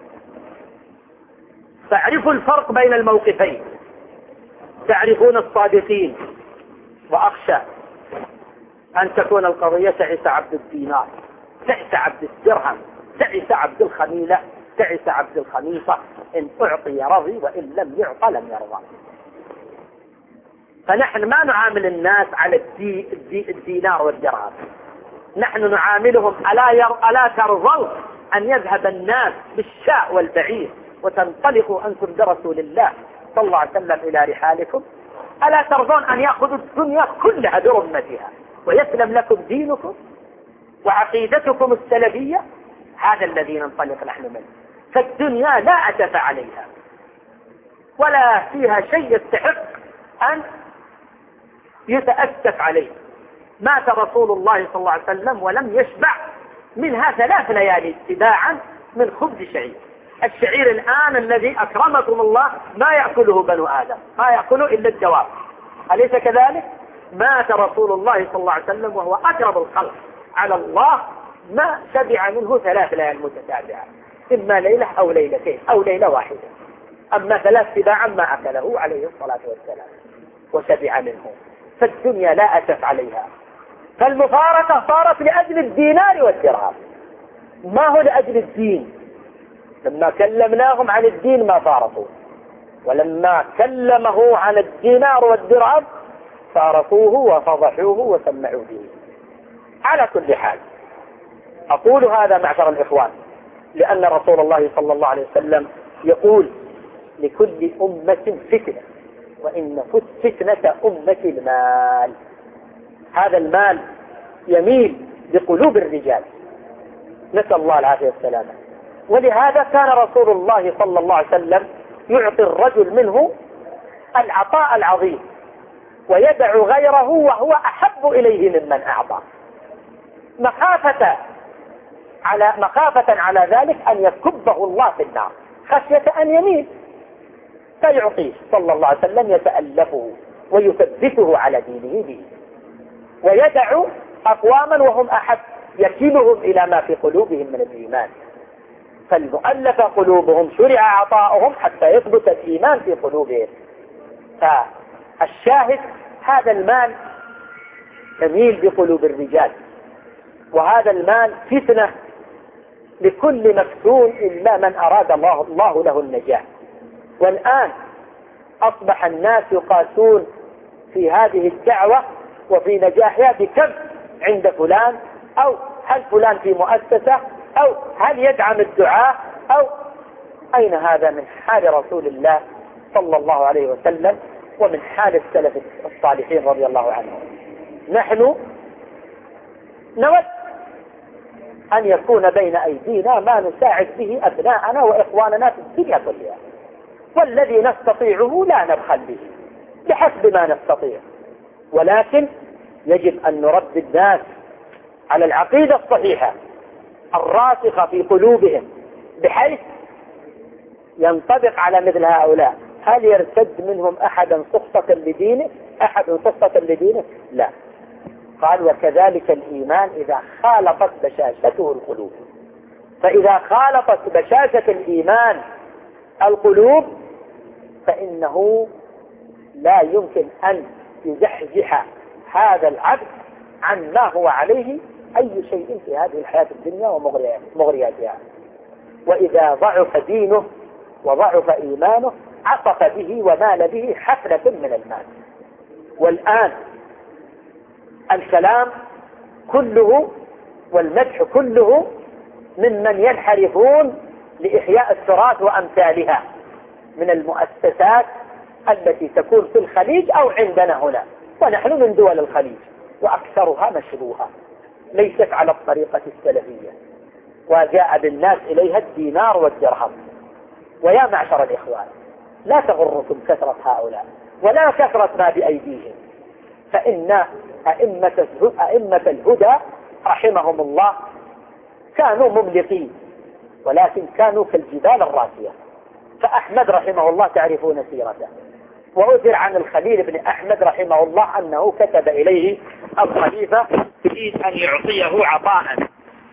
تعرفوا الفرق بين الموقفين، تعرفون الصادقين، وأخشى أن تكون القضية تعس عبد الدينار، تعس عبد الدرهم، تعس عبد الخميلة، تعس عبد الخميصة، إن أعطي رضي وإن لم يعطى لم يرضى. فنحن ما نعامل الناس على الدي الدي الدينار والدرهم، نحن نعاملهم ألا, ير... ألا ترضوا أن يذهب الناس بالشاء والبعير وتنطلقوا أنتم برسول الله صلى الله عليه وسلم إلى رحالكم؟ ألا ترضون أن يأخذوا الدنيا كلها برمتها ويسلم لكم دينكم وعقيدتكم السلبية؟ هذا الذي ننطلق نحن منه. فالدنيا لا أسف عليها ولا فيها شيء يستحق أن يتأسف عليه. مات رسول الله صلى الله عليه وسلم ولم يشبع منها ثلاث ليالي اتباعا من خبز شعير. الشعير الآن الذي أكرمكم الله ما يأكله بنو آدم، ما يأكله إلا الدواب، أليس كذلك؟ مات رسول الله صلى الله عليه وسلم وهو أكرم الخلق على الله، ما شبع منه ثلاث ليال متتابعة، إما ليلة أو ليلتين أو ليلة واحدة، أما ثلاث تباعا ما أكله عليه الصلاة والسلام وشبع منه. فالدنيا لا أسف عليها. فالمفارقة صارت لأجل الدينار والدرهم، ما هو لأجل الدين. لما كلمناهم عن الدين ما فارقوا، ولما كلمه عن الدينار والدرهم فارقوه وفضحوه وسمعوا به. على كل حال أقول هذا معشر الإخوان لأن رسول الله صلى الله عليه وسلم يقول لكل أمة فتنة، وإن فتنة أمة المال. هذا المال يميل بقلوب الرجال، نسأل الله العافية والسلامة. ولهذا كان رسول الله صلى الله عليه وسلم يعطي الرجل منه العطاء العظيم ويدع غيره وهو أحب إليه ممن أعطى، مخافة على مخافة على ذلك أن يكبه الله في النار، خشية أن يميل، فيعطيه صلى الله عليه وسلم يتألفه ويثبته على دينه به، ويدع أقواما وهم أحب يكلهم إلى ما في قلوبهم من الإيمان. فالمؤلف قلوبهم شرع عطاؤهم حتى يثبت الإيمان في قلوبهم. فالشاهد هذا المال يميل بقلوب الرجال، وهذا المال فتنة لكل مفتون إلا من أراد الله, الله له النجاة. والآن أصبح الناس يقاسون في هذه الدعوة وفي نجاحها بكم عند فلان، أو هل فلان في مؤسسة، أو هل يدعم الدعاء، أو أين هذا من حال رسول الله صلى الله عليه وسلم ومن حال السلف الصالحين رضي الله عنهم. نحن نود أن يكون بين أيدينا ما نساعد به أبناءنا وإخواننا في الدنيا كلها، والذي نستطيعه لا نبخل به بحسب ما نستطيع، ولكن يجب أن نرد الناس على العقيدة الصحيحة الراسخة في قلوبهم بحيث ينطبق على مثل هؤلاء. هل يرتد منهم أحدا سخطة لدينه أحد سخطة لدينه؟ لا. قال وكذلك الإيمان إذا خالطت بشاشته القلوب. فإذا خالطت بشاشة الإيمان القلوب فإنه لا يمكن أن يزحزح هذا العبد عن ما هو عليه أي شيء في هذه الحياة الدنيا ومغرياتها. وإذا ضعف دينه وضعف إيمانه عطف به ومال به حفلة من المال. والآن الكلام كله والمدح كله ممن ينحرفون لإحياء التراث وأمثالها من المؤسسات التي تكون في الخليج أو عندنا هنا، ونحن من دول الخليج وأكثرها مشبوهة ليست على الطريقة السلفية، وجاء بالناس إليها الدينار والدرهم. ويا معشر الإخوان، لا تغركم كثرة هؤلاء ولا كثرة ما بأيديهم، فإن أئمة أئمة الهدى رحمهم الله كانوا مملقين، ولكن كانوا كالجبال الراسية. فأحمد رحمه الله تعرفون سيرته، وأثر عن الخليل بن أحمد رحمه الله أنه كتب إليه الخليفة يريد أن يعطيه عطاء،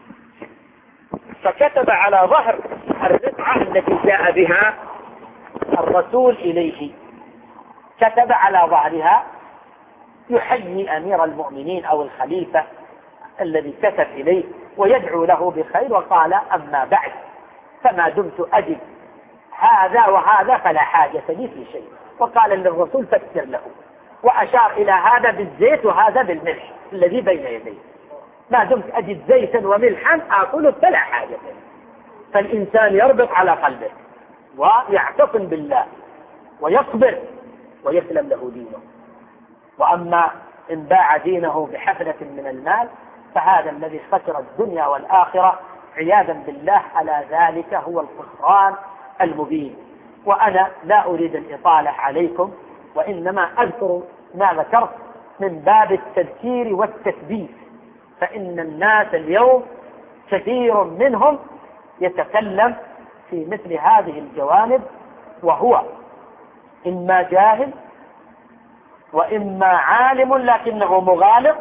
فكتب على ظهر الرقعة التي جاء بها الرسول إليه، كتب على ظهرها يحيي أمير المؤمنين أو الخليفة الذي كتب إليه ويدعو له بخير، وقال: أما بعد، فما دمت أجد هذا وهذا فلا حاجة لي في شيء. وقال للرسول: فسر له، وأشار إلى هذا بالزيت وهذا بالملح الذي بين يديه، ما دمت أجد زيتا وملحا آكل فلا حاجة لي. فالإنسان يربط على قلبه ويعتصم بالله ويصبر ويسلم له دينه. وأما إن باع دينه بحفنة من المال فهذا الذي خسر الدنيا والآخرة عياذا بالله، على ذلك هو الخسران المبين. وأنا لا أريد الإطالة عليكم، وإنما أذكر ما ذكرت من باب التذكير والتثبيت، فإن الناس اليوم كثير منهم يتكلم في مثل هذه الجوانب، وهو إما جاهل وإما عالم لكنه مغالط،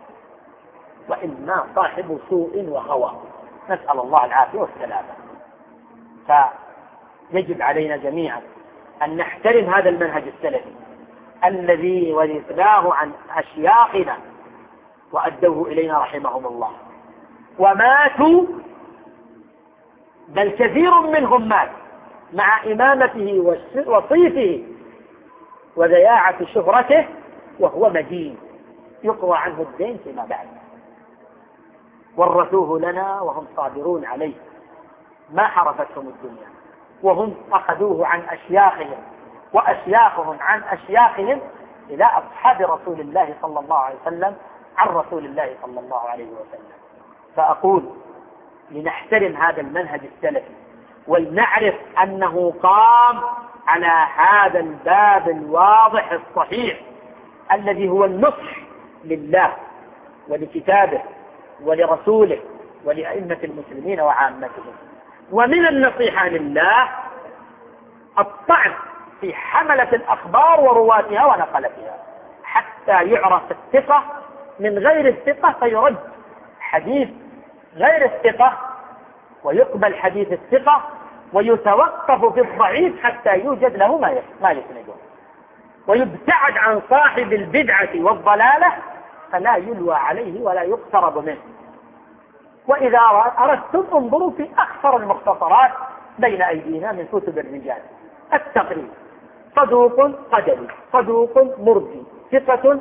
وإما صاحب سوء وهوى، نسأل الله العافية والسلامة. فيجب علينا جميعا أن نحترم هذا المنهج السلفي الذي ورثناه عن أشياخنا وأدوه إلينا رحمهم الله، وماتوا، بل كثير منهم مات مع إمامته وصيته وذياعة شهرته وهو مدين يقضى عنه الدين فيما بعد. ورثوه لنا وهم صابرون عليه، ما حرفتهم الدنيا، وهم أخذوه عن أشياخهم وأشياخهم عن أشياخهم إلى أصحاب رسول الله صلى الله عليه وسلم عن رسول الله صلى الله عليه وسلم. فأقول لنحترم هذا المنهج السلفي، ولنعرف أنه قام على هذا الباب الواضح الصحيح الذي هو النصح لله ولكتابه ولرسوله ولأئمة المسلمين وعامتهم. ومن النصيحة لله الطعن في حملة الأخبار ورواتها ونقلتها، حتى يعرف الثقة من غير الثقة فيرد حديث غير الثقة، ويقبل حديث الثقة، ويتوقف في الضعيف حتى يوجد له ما يسنده، ويبتعد عن صاحب البدعة والضلالة فلا يلوى عليه ولا يقترب منه. وإذا أردتم انظروا في أكثر المختصرات بين أيدينا من كتب الرجال: التقريب، صدوق قدري، صدوق مرجي، ثقة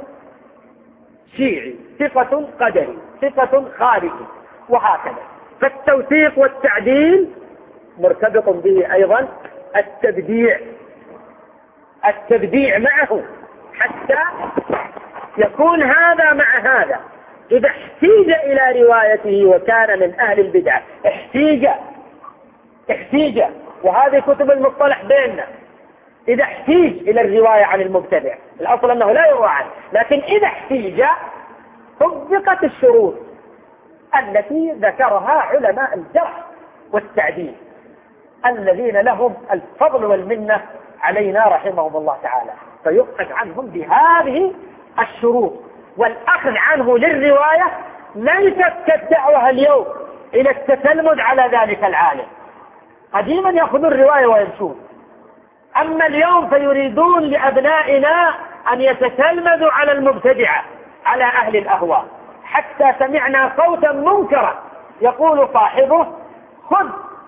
شيعي، ثقة قدري، ثقة خارجي، وهكذا. فالتوثيق والتعديل مرتبط به أيضا التبديع، التبديع معه، حتى يكون هذا مع هذا. إذا احتيج إلى روايته وكان من أهل البدعة احتيج احتيج وهذه كتب المصطلح بيننا، إذا احتيج إلى الرواية عن المبتدع، الأصل أنه لا يروى عنه، لكن إذا احتيج طبقت الشروط التي ذكرها علماء الجرح والتعديل الذين لهم الفضل والمنة علينا رحمهم الله تعالى، فيؤخذ عنهم بهذه الشروط. والأخذ عنه للرواية ليست كالدعوة اليوم إلى التتلمذ على ذلك العالم. قديما يأخذون الرواية ويمشون، أما اليوم فيريدون لأبنائنا أن يتتلمذوا على المبتدعة، على أهل الأهواء، حتى سمعنا صوتا منكرا يقول صاحبه: خذ،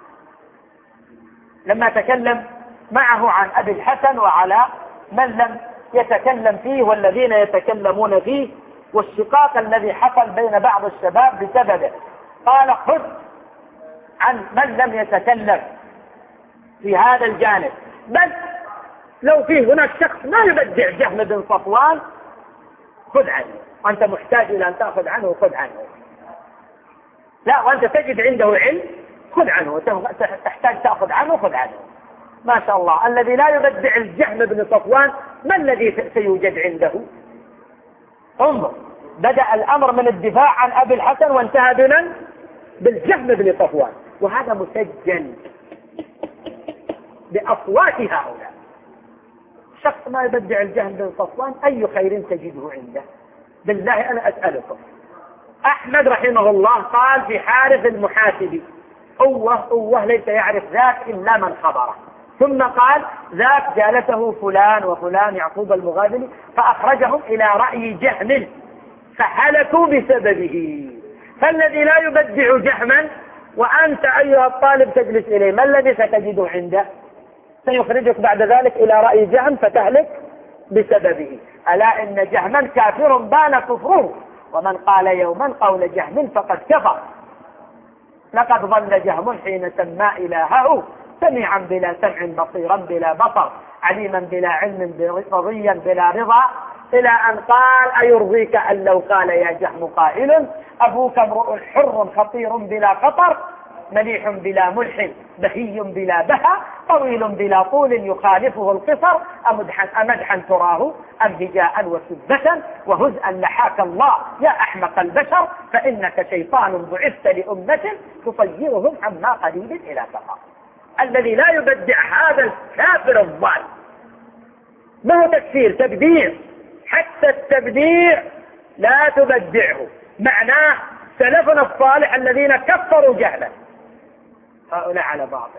لما تكلم معه عن أبي الحسن وعلى من لم يتكلم فيه والذين يتكلمون فيه والشقاق الذي حصل بين بعض الشباب بسببه، قال: خذ عن من لم يتكلم في هذا الجانب، بل لو في هناك شخص ما يبدع جهم بن صفوان خذ عنه، وأنت محتاج إلى أن تأخذ عنه خذ عنه. لا، وأنت تجد عنده علم خذ عنه، تحتاج تأخذ عنه خذ عنه. ما شاء الله، الذي لا يبدع الجهم بن صفوان ما الذي سيوجد عنده؟ انظر، بدأ الأمر من الدفاع عن أبي الحسن وانتهى بمن؟ بالجهم بن صفوان، وهذا مسجل بأصوات هؤلاء. شخص ما يبدع الجهم بن صفوان أي خير تجده عنده؟ بالله أنا أسألكم. أحمد رحمه الله قال في حارث المحاسبي: أوه أوه ليس يعرف ذاك إلا من خبره. ثم قال: ذاك جالته فلان وفلان يعقوب المغازلي فأخرجهم إلى رأي جهم فهلكوا بسببه. فالذي لا يبدع جهما وأنت أيها الطالب تجلس إليه، ما الذي ستجده عنده؟ سيخرجك بعد ذلك إلى رأي جهم فتهلك بسببه. ألا إن جهما كافر بان كفره، ومن قال يوما قول جهم فقد كفر. لقد ظل جهم حين سمى إلهه سميعا بلا سمع، بصيرا بلا بصر، عليما بلا علم، رضيا بلا رضا، إلى أن قال: أيرضيك أن لو قال يا جهم قائل أبوك امرؤ حر خطير بلا خطر، مليح بلا ملح، بهي بلا بهى، طويل بلا طول يخالفه القصر، أمدحا, أمدحا تراه أم هجاء وسبة، وهزءا لحاك الله يا أحمق البشر، فإنك شيطان بعثت لأمة تصيرهم عما قليل إلى سقر. الذي لا يبدع هذا الكافر الضال. ما هو تكفير؟ تبديع. حتى التبديع لا تبدعه، معناه سلفنا الصالح الذين كفروا جهلا، هؤلاء على باطل.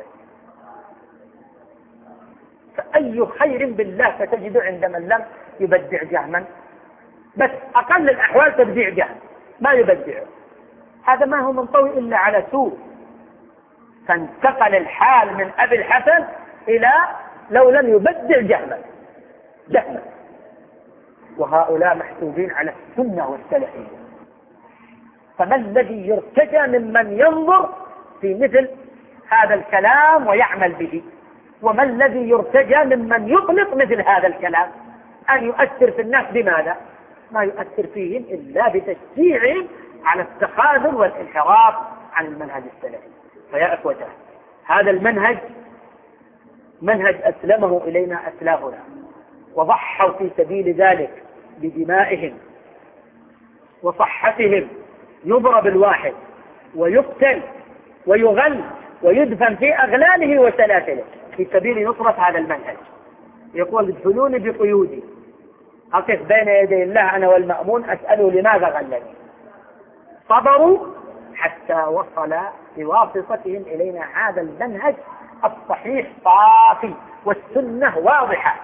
فأي خير بالله ستجد عند من لم يبدع جهما؟ بس أقل الأحوال تبديع جهم، ما يبدعه. هذا ما هو منطوي إلا على سوء. فانتقل الحال من أبي الحسن إلى لو لم يبدع جهما جهما. وهؤلاء محسوبين على السنة والسلفية. فما الذي يرتجى ممن ينظر في مثل هذا الكلام ويعمل به؟ وما الذي يرتجى ممن يطلق مثل هذا الكلام؟ أن يؤثر في الناس بماذا؟ ما يؤثر فيهم إلا بتشجيعهم على التخاذل والانحراف عن المنهج السلفي. فيا أخوته، هذا المنهج منهج أسلمه إلينا أسلافنا، وضحوا في سبيل ذلك بدمائهم وصحتهم. يضرب الواحد ويقتل ويغل ويدفن في أغلاله وسلاسله في سبيل نصرة هذا المنهج. يقول: ادخلوني بقيودي، أقف بين يدي الله أنا والمأمون أسأله لماذا غلني. صبروا حتى وصل بواسطتهم إلينا هذا المنهج الصحيح صافي، والسنة واضحة.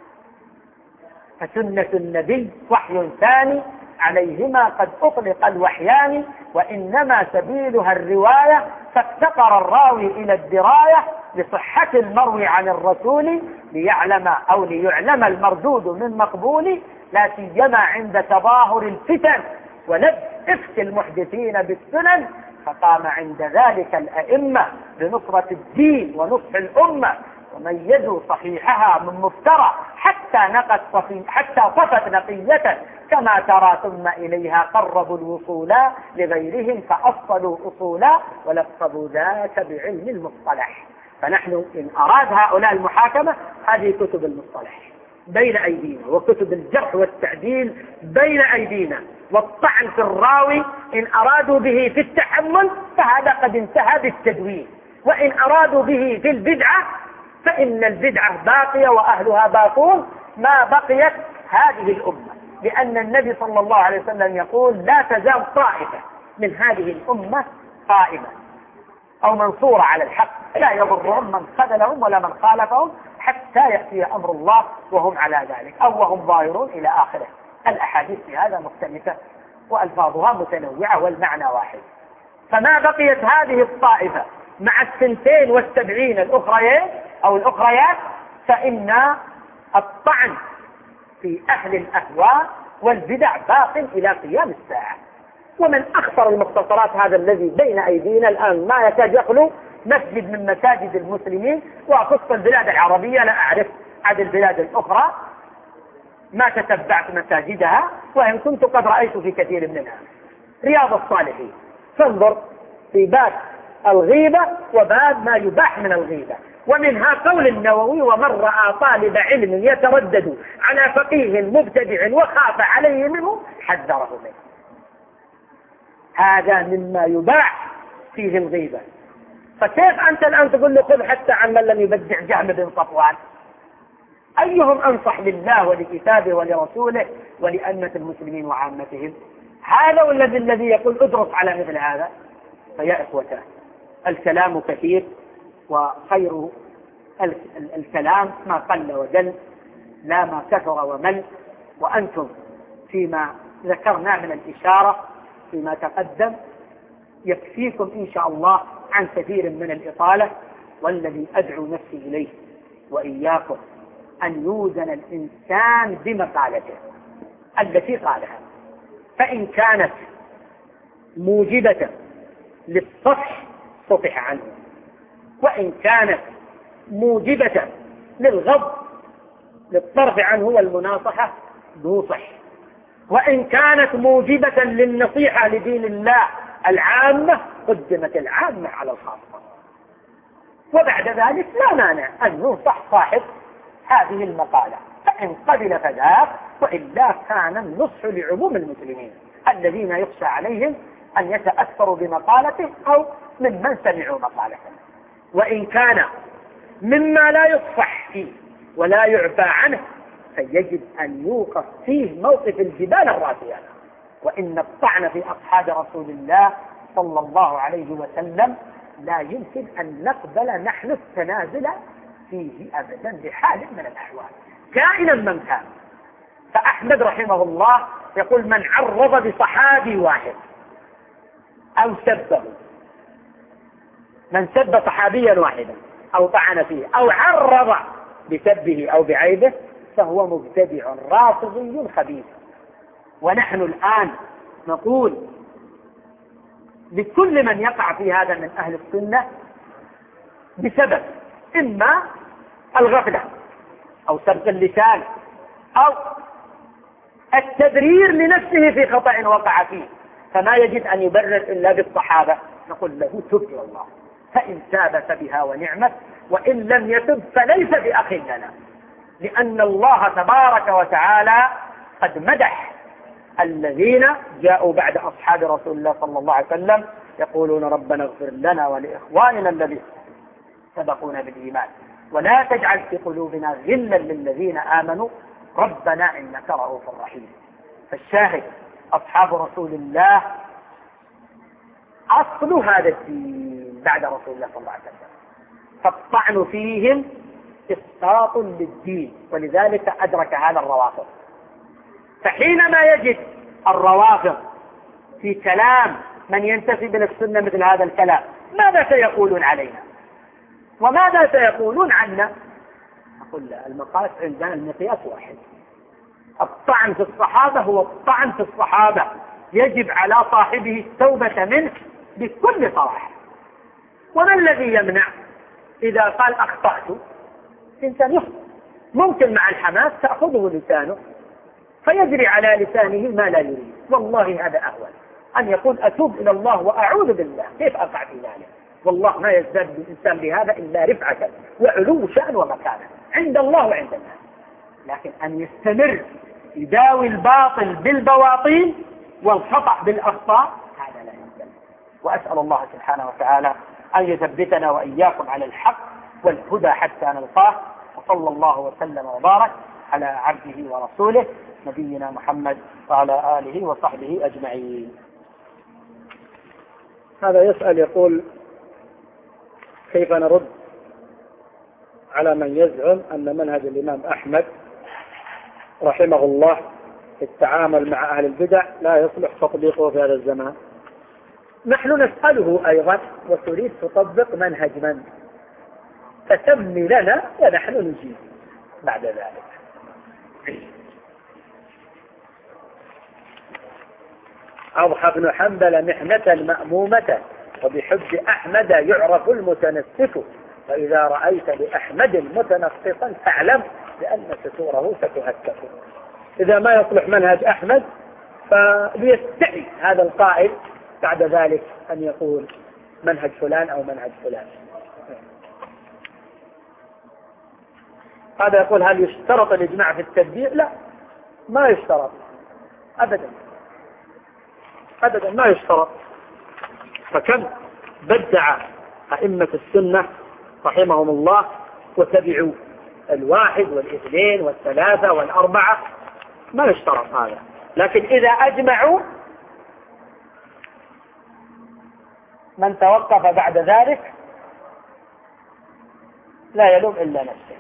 فسنة النبي وحي ثاني عليهما قد أطلق الوحيان، وإنما سبيلها الرواية، فافتقر الراوي إلى الدراية لصحة المروي عن الرسول، ليعلم أو ليعلم المردود من مقبول، لا سيما عند تظاهر الفتن ونبذ إفك المحدثين بالسنن. فقام عند ذلك الأئمة بنصرة الدين ونصح الأمة، وميزوا صحيحها من مفترى حتى نقت صفي حتى صفت نقية كما ترى، ثم إليها قربوا الوصولا لغيرهم فأصلوا أصولا، ولقبوا ذاك بعلم المصطلح. فنحن إن أراد هؤلاء المحاكمة، هذه كتب المصطلح بين أيدينا، وكتب الجرح والتعديل بين أيدينا، والطعن في الراوي إن أرادوا به في التحمل فهذا قد انتهى بالتدوين، وإن أرادوا به في البدعة فإن البدعة باقية وأهلها باقون ما بقيت هذه الأمة. لأن النبي صلى الله عليه وسلم يقول: لا تزال طائفة من هذه الأمة قائمة أو منصورة على الحق، لا يضرهم من خذلهم ولا من خالفهم حتى يأتي أمر الله وهم على ذلك، أو وهم ظاهرون إلى آخره. الأحاديث في هذا مختلفة وألفاظها متنوعة والمعنى واحد. فما بقيت هذه الطائفة مع الثنتين والسبعين الأخريين أو الأخريات، فإن الطعن في أهل الأهواء والبدع باق إلى قيام الساعة. ومن أخطر المختصرات هذا الذي بين أيدينا الآن، ما يكاد يخلو مسجد من مساجد المسلمين، وأخص البلاد العربية لا أعرف عن البلاد الأخرى ما تتبعت مساجدها، وإن كنت قد رأيت في كثير منها. رياض الصالحين فانظر في باب الغيبة وباب ما يباح من الغيبة، ومنها قول النووي: ومن رأى طالب علم يتردد على فقيه مبتدع وخاف عليه منه حذره منه. هذا مما يباح فيه الغيبة. فكيف أنت الآن تقول له خذ حتى عن من لم يبدع جهم بن صفوان؟ أيهم أنصح لله ولكتابه ولرسوله ولأئمة المسلمين وعامتهم؟ هذا والذي الذي يقول ادرس على مثل هذا. فيا إخوته، الكلام كثير، وخير الكلام ما قل ودل لا ما كثر ومل، وأنتم فيما ذكرنا من الإشارة فيما تقدم يكفيكم إن شاء الله عن كثير من الإطالة. والذي أدعو نفسي إليه وإياكم أن يوزن الإنسان بمقالته التي قالها، فإن كانت موجبة للصفح صفح عنه، وإن كانت موجبة للغض للطرف عنه والمناصحة نوصح، وإن كانت موجبة للنصيحة لدين الله العامة قدمت العامة على الخاصة. وبعد ذلك لا مانع أن ننصح صاحب هذه المقالة، فإن قبل فذاك، وإلا كان النصح لعموم المسلمين الذين يخشى عليهم أن يتأثروا بمقالته أو ممن سمعوا مقالته. وإن كان مما لا يصفح فيه ولا يعفى عنه فيجب أن يوقف فيه موقف الجبال الراسية. وإن الطعن في أصحاب رسول الله صلى الله عليه وسلم لا يمكن أن نقبل نحن التنازل فيه أبدا بحال من الأحوال كائنا من كان. فأحمد رحمه الله يقول: من عرض بصحابي واحد أو سبه، من سب صحابيا واحدا أو طعن فيه أو عرض بسبه أو بعيبه فهو مبتدع رافضي خبيث. ونحن الآن نقول لكل من يقع في هذا من أهل السنة بسبب إما الغفلة أو سبق اللسان أو التبرير لنفسه في خطأ وقع فيه، فما يجد أن يبرر إلا بالصحابة، نقول له تب إلى الله، فإن تاب فبها ونعمت، وإن لم يتب فليس بأخ لنا، لأن الله تبارك وتعالى قد مدح الذين جاءوا بعد أصحاب رسول الله صلى الله عليه وسلم يقولون: ربنا اغفر لنا ولإخواننا الذين سبقونا بالإيمان ولا تجعل في قلوبنا غلا للذين آمنوا ربنا إنك رؤوف رحيم. فالشاهد أصحاب رسول الله أصل هذا الدين بعد رسول الله صلى الله عليه وسلم، فالطعن فيهم إسقاط للدين، ولذلك أدرك هذا الروافض. فحينما يجد الروافض في كلام من ينتسب إلى السنة مثل هذا الكلام، ماذا سيقولون علينا وماذا سيقولون عنا؟ أقول لا، المقاس عندنا المقياس واحد، الطعن في الصحابة هو الطعن في الصحابة، يجب على صاحبه التوبة منه بكل صراحة. وما الذي يمنع إذا قال أخطأت؟ إنسان يخطئ، ممكن مع الحماس تأخذه لسانه فيجري على لسانه ما لا يريد، والله هذا أهون أن يقول أتوب إلى الله وأعوذ بالله، كيف أقع في ذلك؟ والله ما يزداد الإنسان بهذا إلا رفعة وعلو شأن ومكانة عند الله وعند الناس. لكن أن يستمر يداوي الباطل بالبواطيل والخطأ بالأخطاء هذا لا يمكن. وأسأل الله سبحانه وتعالى أن يثبتنا وإياكم على الحق والهدى حتى نلقاه، وصلى الله وسلم وبارك على عبده ورسوله نبينا محمد وعلى آله وصحبه أجمعين. هذا يسأل يقول: كيف نرد على من يزعم أن منهج الإمام أحمد رحمه الله في التعامل مع أهل البدع لا يصلح تطبيقه في هذا الزمان؟ نحن نسأله أيضا: وتريد تطبق منهج من؟ فسمي لنا ونحن نجيب بعد ذلك. أضحى ابن حنبل محنة مأمومة، وبحب أحمد يعرف المتنسك، فإذا رأيت لأحمد متنقصا فاعلم لأن ستوره ستهتك. إذا ما يصلح منهج أحمد فليستحي هذا القائل بعد ذلك أن يقول منهج فلان أو منهج فلان. هذا يقول هل يشترط الإجماع في التبديع؟ لا، ما يشترط أبدا أبدا، ما يشترط. فكم بدع أئمة السنة رحمهم الله وتبعوا الواحد والاثنين والثلاثة والأربعة، ما يشترط هذا. لكن إذا أجمعوا من توقف بعد ذلك لا يلوم إلا نفسه.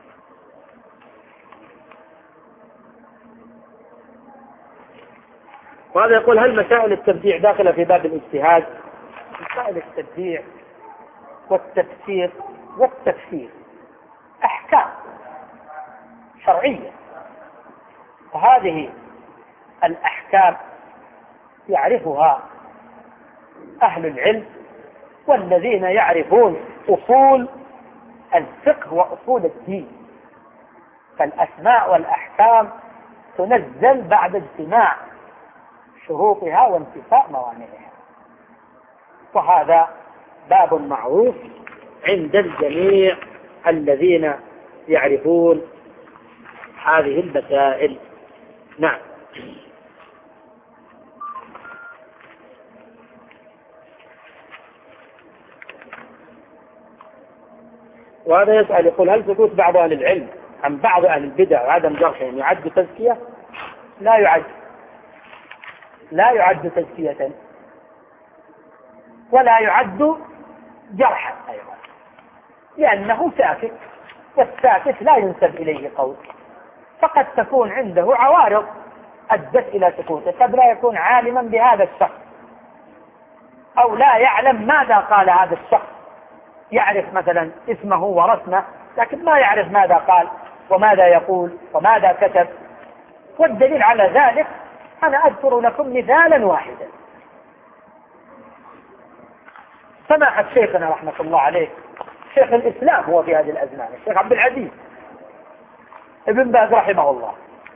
وهذا يقول هل مسائل التبديع داخلة في باب الاجتهاد؟ مسائل التبديع والتفسير والتفسير أحكام شرعية، وهذه الأحكام يعرفها أهل العلم والذين يعرفون أصول الفقه وأصول الدين. فالأسماء والأحكام تنزل بعد اجتماع شروطها وانتفاء موانعها، وهذا باب معروف عند الجميع الذين يعرفون هذه المسائل. نعم. وهذا يسأل يقول هل سكوت بعض أهل العلم عن بعض أهل البدع وعدم جرحهم يعد تزكية؟ لا يعد، لا يعد تزكية ولا يعد جرحا أيضا، لأنه ساكت، والساكت لا ينسب إليه قول، فقد تكون عنده عوارض أدت إلى سكوته. قد لا يكون عالما بهذا الشخص أو لا يعلم ماذا قال هذا الشخص، يعرف مثلا اسمه ورسمه لكن ما يعرف ماذا قال وماذا يقول وماذا كتب. والدليل على ذلك أنا أذكر لكم مثالا واحدا. سماحة شيخنا رحمة الله عليه شيخ الإسلام هو في هذه الأزمان الشيخ عبد العزيز ابن باز رحمه الله،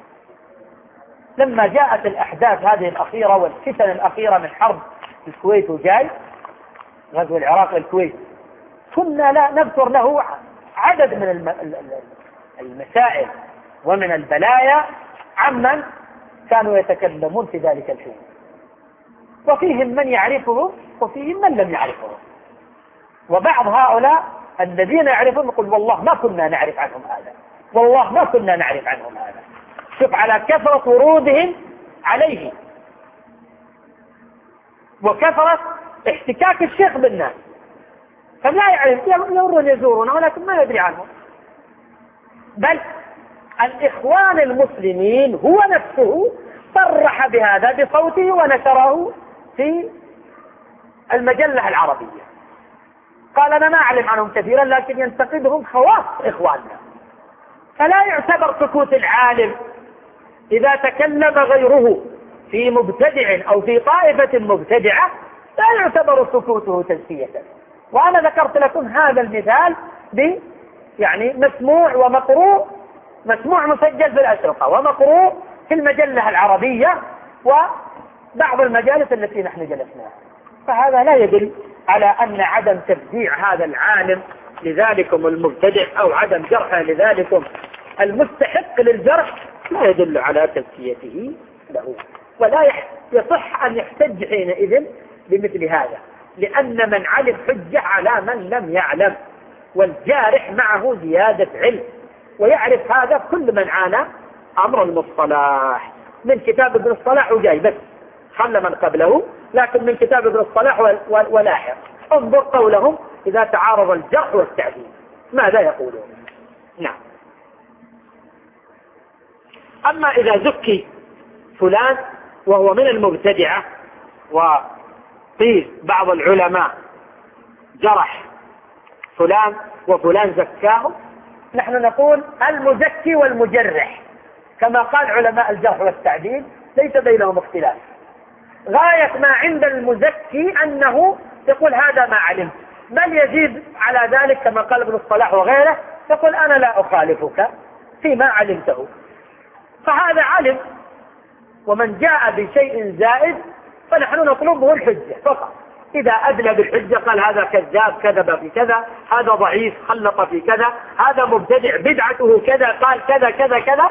لما جاءت الأحداث هذه الأخيرة والفتن الأخيرة من حرب الكويت وجاي غزو العراق للكويت، كنا لا نذكر له عدد من المسائل ومن البلايا عمن كانوا يتكلمون في ذلك الحين، وفيهم من يعرفه وفيهم من لم يعرفه. وبعض هؤلاء الذين يعرفون يقول والله ما كنا نعرف عنهم هذا، والله ما كنا نعرف عنهم هذا. شوف على كثرة ورودهم عليه وكثرة احتكاك الشيخ بالناس، فلا يعرف، يمرون يزورون ولكن ما يدري عنهم. بل الإخوان المسلمين هو نفسه صرح بهذا بصوته ونشره في المجلة العربية، قال أنا ما أعلم عنهم كثيرا لكن ينتقدهم خواص إخواننا. فلا يعتبر سكوت العالم إذا تكلم غيره في مبتدع أو في طائفة مبتدعة لا يعتبر سكوته تزكية. وأنا ذكرت لكم هذا المثال ب يعني مسموع ومقروء، مسموع مسجل في الأشرطة ومقروء في المجلة العربية وبعض المجالس التي نحن جلسناها. فهذا لا يدل على أن عدم تبديع هذا العالم لذلكم المبتدع أو عدم جرحه لذلكم المستحق للجرح لا يدل على تزكيته له، ولا يصح أن يحتج حينئذ بمثل هذا، لأن من علم حجة على من لم يعلم، والجارح معه زيادة علم، ويعرف هذا كل من عانى أمر المصطلح. من كتاب ابن الصلاح وجاي بس خل من قبله، لكن من كتاب ابن الصلاح ولاحق انظر قولهم إذا تعارض الجرح والتعديل ماذا يقولون. نعم. أما إذا زكي فلان وهو من المبتدعة وقيل بعض العلماء جرح فلان وفلان زكاه، نحن نقول المزكي والمجرح كما قال علماء الجرح والتعديل ليس بينهم اختلاف. غاية ما عند المزكي أنه يقول هذا ما علمت، بل يزيد على ذلك كما قال ابن الصلاح وغيره، يقول أنا لا أخالفك فيما علمته، فهذا علم، ومن جاء بشيء زائد فنحن نطلبه الحجة فقط. إذا أدلى بالحجة قال هذا كذاب كذب في كذا، هذا ضعيف خلط في كذا، هذا مبتدع بدعته كذا، قال كذا كذا كذا،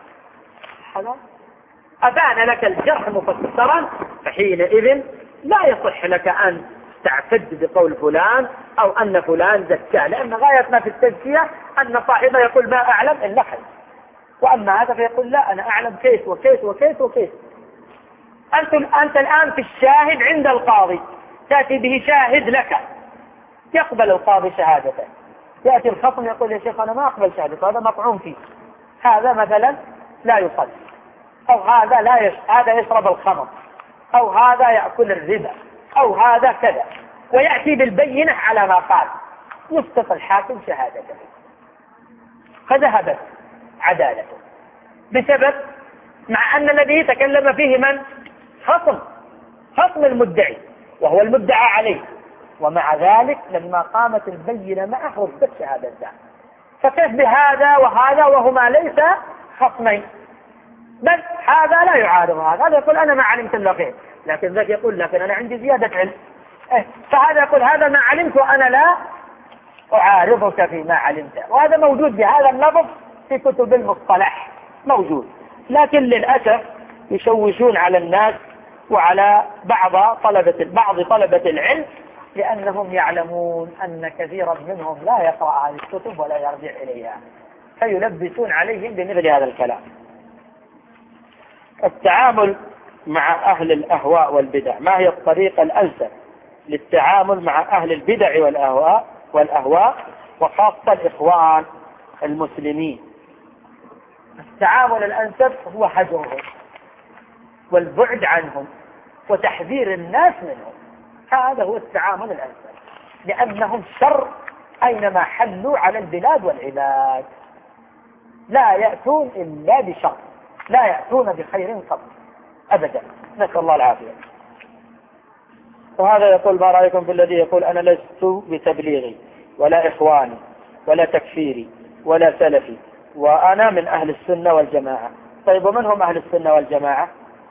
أبان لك الجرح مفسرا، فحينئذ لا يصح لك أن تعتد بقول فلان أو أن فلان زكاه، لأن غاية ما في التزكية أن صاحبه يقول ما أعلم إلا خير، وأما هذا فيقول لا أنا أعلم كيف وكيف وكيف وكيف. أنت, أنت الآن في الشاهد عند القاضي، تأتي به شاهد لك، يقبل القاضي شهادته، يأتي الخصم يقول يا شيخ أنا ما أقبل شهادته، هذا مطعون فيه، هذا مثلا لا يصلي، أو هذا لا يش... هذا يشرب الخمر، أو هذا يأكل الربا، أو هذا كذا، ويأتي بالبينة على ما قال، يفتح الحاكم شهادته، فذهبت عدالته بسبب، مع أن الذي تكلم فيه من؟ خصم خصم المدعي وهو المدعى عليه، ومع ذلك لما قامت البينة معه ردت شهادته. فكيف بهذا وهذا وهما ليس خصمين، بل هذا لا يعارض هذا، هذا يقول أنا ما علمت إلا خير، لكن ذاك يقول لكن أنا عندي زيادة علم، إيه؟ فهذا يقول هذا ما علمت وأنا لا أعارضك فيما علمت، وهذا موجود بهذا اللفظ في كتب المصطلح موجود، لكن للأسف يشوشون على الناس وعلى بعض طلبة بعض طلبة العلم، لأنهم يعلمون أن كثيرا منهم لا يقرأ هذه الكتب ولا يرجع إليها، فيلبسون عليهم بمثل هذا الكلام. التعامل مع أهل الأهواء والبدع، ما هي الطريقة الأنسب للتعامل مع أهل البدع والأهواء والأهواء وخاصة الإخوان المسلمين؟ التعامل الأنسب هو هجرهم والبعد عنهم وتحذير الناس منهم، هذا هو التعامل الأنسب، لأنهم شر أينما حلوا على البلاد والعباد، لا يأتون إلا بشر، لا يأتون بخير قط أبدا، نسأل الله العافية. وهذا يقول ما رأيكم في الذي يقول أنا لست بتبليغي ولا إخواني ولا تكفيري ولا سلفي وأنا من أهل السنة والجماعة؟ طيب ومن هم أهل السنة والجماعة؟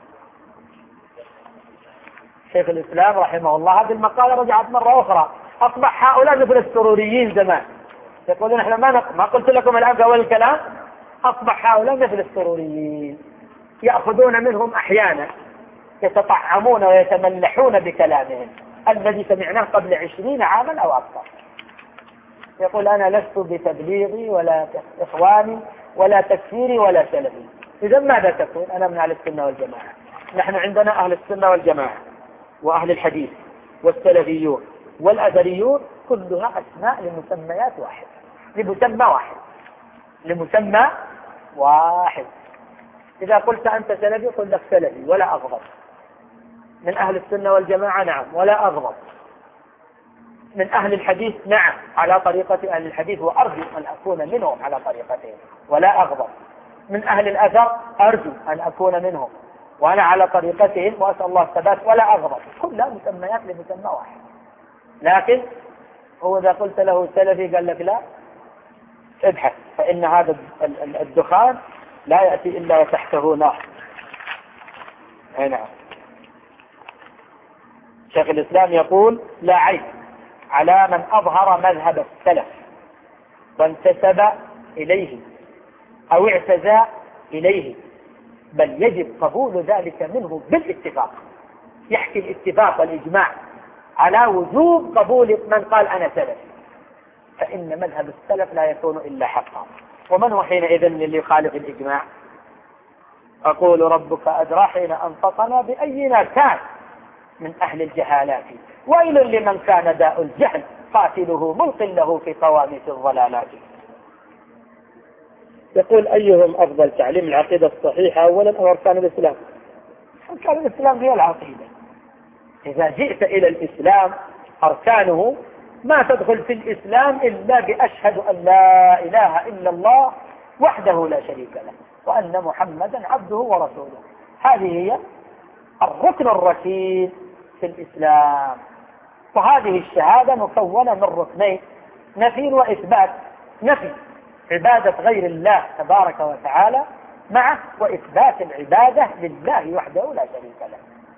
شيخ الإسلام رحمه الله هذه المقالة رجعت مرة أخرى، أصبح هؤلاء مثل السروريين زمان، يقولون إحنا ما نق... ما قلت لكم الآن في أول الكلام، أصبح هؤلاء مثل السروريين، يأخذون منهم أحيانا، يتطعمون ويتملحون بكلامهم الذي سمعناه قبل عشرين عاما أو أكثر. يقول أنا لست بتبليغي ولا إخواني ولا تكفيري ولا سلفي، إذا ماذا تكون؟ أنا من أهل السنة والجماعة. نحن عندنا أهل السنة والجماعة وأهل الحديث والسلفيون والأثريون كلها أسماء لمسميات واحد، لمسمى واحد لمسمى واحد. إذا قلت أنت سلفي قل لك سلفي ولا أغضب، من أهل السنة والجماعة نعم ولا أغضب، من أهل الحديث نعم على طريقة أهل الحديث وأرجو أن أكون منهم على طريقتهم ولا أغضب، من أهل الأثر أرجو أن أكون منهم وأنا على طريقتهم وأسأل الله الثبات ولا أغضب، كلها مسميات لمسمى واحد. لكن هو إذا قلت له سلفي قال لك لا ابحث، فإن هذا الدخان لا يأتي إلا وتحته نار. نعم. شيخ الإسلام يقول لا عيب على من أظهر مذهب السلف وانتسب إليه أو اعتزى إليه، بل يجب قبول ذلك منه بالاتفاق. يحكي الاتفاق والإجماع على وجوب قبول من قال أنا سلف، فإن مذهب السلف لا يكون إلا حقا. ومن هو حينئذ اللي يخالف الإجماع؟ أقول ربك أدرى حين أنطقنا بأينا كان من أهل الجهالات، ويل لمن كان داء الجهل قاتله ملق له في قواميس الضلالات. يقول أيهم أفضل، تعليم العقيدة الصحيحة أولا أو أركان الإسلام؟ أركان الإسلام هي العقيدة. إذا جئت إلى الإسلام أركانه ما تدخل في الإسلام إلا بأشهد أن لا إله إلا الله وحده لا شريك له وأن محمدا عبده ورسوله، هذه هي الركن الركين في الإسلام. وهذه الشهادة مكونة من ركنين، نفي وإثبات. نفي عبادة غير الله تبارك وتعالى معه وإثبات العبادة لله وحده لا شريك له.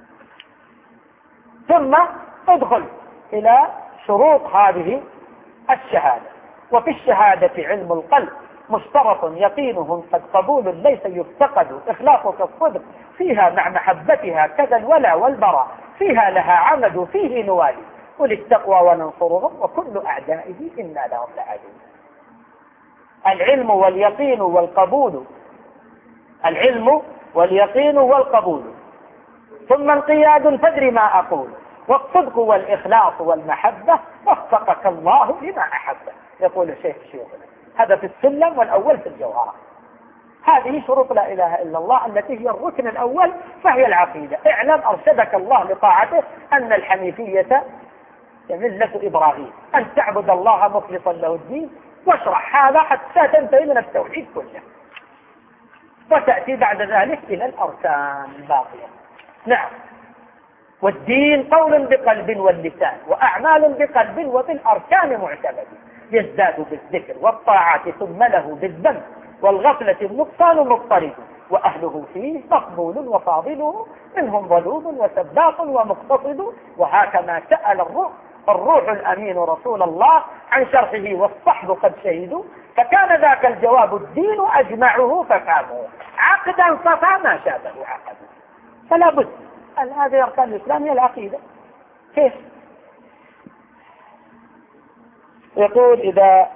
ثم ادخل إلى شروط هذه الشهادة. وفي الشهادة علم القلب مشترط يقينه قد قبول ليس يفتقد إخلاصك الصدق فيها مع محبتها كذا الولا والبراء فيها لها عمد فيه نوالي وللتقوى وننصرهم وكل أعدائه إنا لهم لعدو. العلم واليقين والقبول العلم واليقين والقبول ثم انقياد فادر ما أقول والصدق والإخلاص والمحبة وفقك الله لما أحبه. يقول الشيخ شيوخنا هذا في السلم والأول في الجوهرة. هذه شروط لا إله إلا الله التي هي الركن الأول فهي العقيدة. اعلم أرشدك الله لطاعته أن الحنيفية ملة إبراهيم أن تعبد الله مخلصا له الدين واشرح هذا حتى تنتهي من التوحيد كله وتأتي بعد ذلك إلى الأركان الباقية. نعم. والدين قول بقلب واللسان وأعمال بقلب وبالأركان معتمد يزداد بالذكر والطاعات ثم له بالذنب والغفلة النقصان مضطرد وأهله فيه مقبول وفاضله منهم ظلوم وسباق ومقتصد وهكذا سأل الروح الروح الأمين رسول الله عن شرحه والصحب قد شهدوا فكان ذاك الجواب الدين أجمعه ففهمه عقدا صفى ما شابه عقد. فلا بد أن هذه أركان الإسلام هي العقيدة. كيف؟ يقول إذا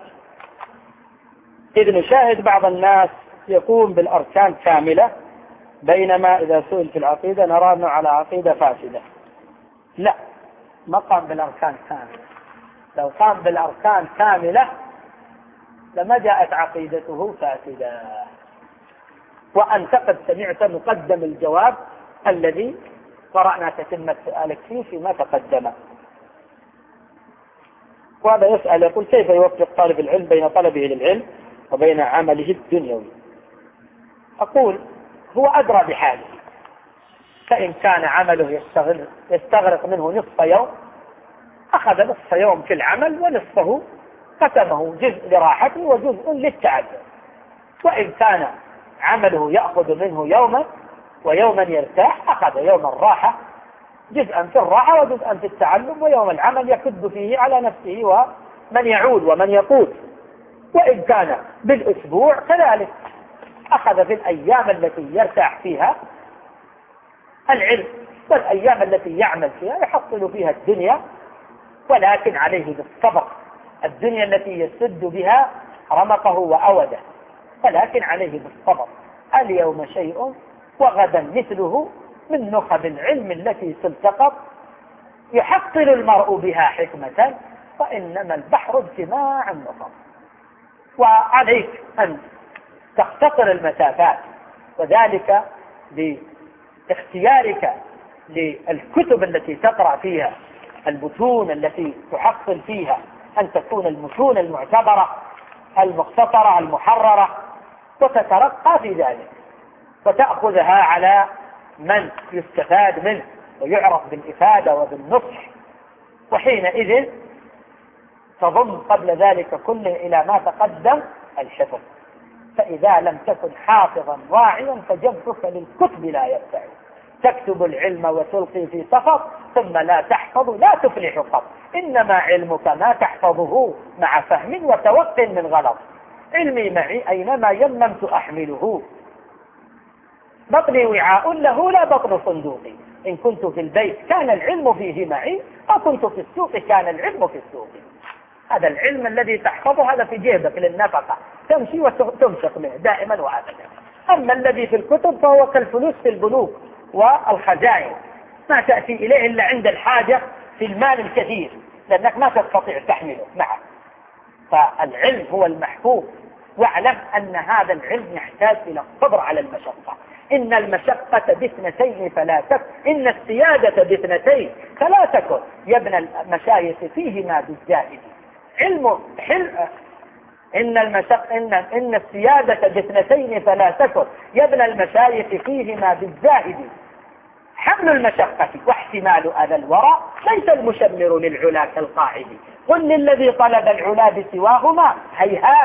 إذ نشاهد بعض الناس يقوم بالأركان كاملة بينما إذا سئل في العقيدة نرى أنه على عقيدة فاسدة. لا، ما قام بالأركان كاملة. لو قام بالأركان كاملة لما جاءت عقيدته فاسدة. وأنت قد سمعت مقدم الجواب الذي قرأنا تتمة سؤالك فيه فيما تقدم. وهذا يسأل يقول كيف يوفق طالب العلم بين طلبه للعلم وبين عمله الدنيوي؟ أقول هو أدرى بحاله. فإن كان عمله يستغرق, يستغرق منه نصف يوم أخذ نصف يوم في العمل ونصفه قسمه جزء لراحته وجزء للتعلم. وإن كان عمله يأخذ منه يوما ويوما يرتاح أخذ يوم الراحة جزءا في الراحة وجزءا في التعلم ويوم العمل يكد فيه على نفسه ومن يعود ومن يقود. وإن كان بالأسبوع كذلك أخذ في الأيام التي يرتاح فيها العلم والأيام التي يعمل فيها يحصل فيها الدنيا ولكن عليه بالصبر. الدنيا التي يسد بها رمقه وأوده ولكن عليه بالصبر. اليوم شيء وغدا مثله من نخب العلم التي تلتقط يحصل المرء بها حكمة وإنما البحر اجتماع النخب. وعليك أن تختصر المسافات وذلك باختيارك للكتب التي تقرأ فيها المتون التي تحصل فيها أن تكون المتون المعتبرة المختصرة المحررة وتترقى في ذلك وتأخذها على من يستفاد منه ويعرف بالإفادة وبالنصح. وحينئذ تضم قبل ذلك كله إلى ما تقدم الحفظ. فإذا لم تكن حافظا واعيا فجبرك للكتب لا يبتع. تكتب العلم وتلقي في سفر ثم لا تحفظ لا تفلح قط. إنما علمك ما تحفظه مع فهم وتوق من غلط. علمي معي أينما يممت أحمله بطني وعاء له لا بطن صندوقي. إن كنت في البيت كان العلم فيه معي وكنت في السوق كان العلم في السوق. هذا العلم الذي تحفظه هذا في جيبك للنفقة تمشي وتمسك منه دائما وأبدا. أما الذي في الكتب فهو كالفلوس في البنوك والخزائن ما تأتي إليه إلا عند الحاجة في المال الكثير لأنك ما تستطيع تحمله معك. فالعلم هو المحفوظ. واعلم أن هذا العلم يحتاج إلى الصبر على المشقة. إن المشقة باثنتين فلا تكن إن السيادة باثنتين فلا تكن يا ابن المشايخ فيهما بالزاهد علم حلم. إن المشق إن إن السيادة باثنتين فلا تكن يا ابن المشايخ فيهما بالزاهد حمل المشقة واحتمال أذى الورى ليس المشمر للعلا كالقاعد. قل للذي طلب العلا بسواهما هيهات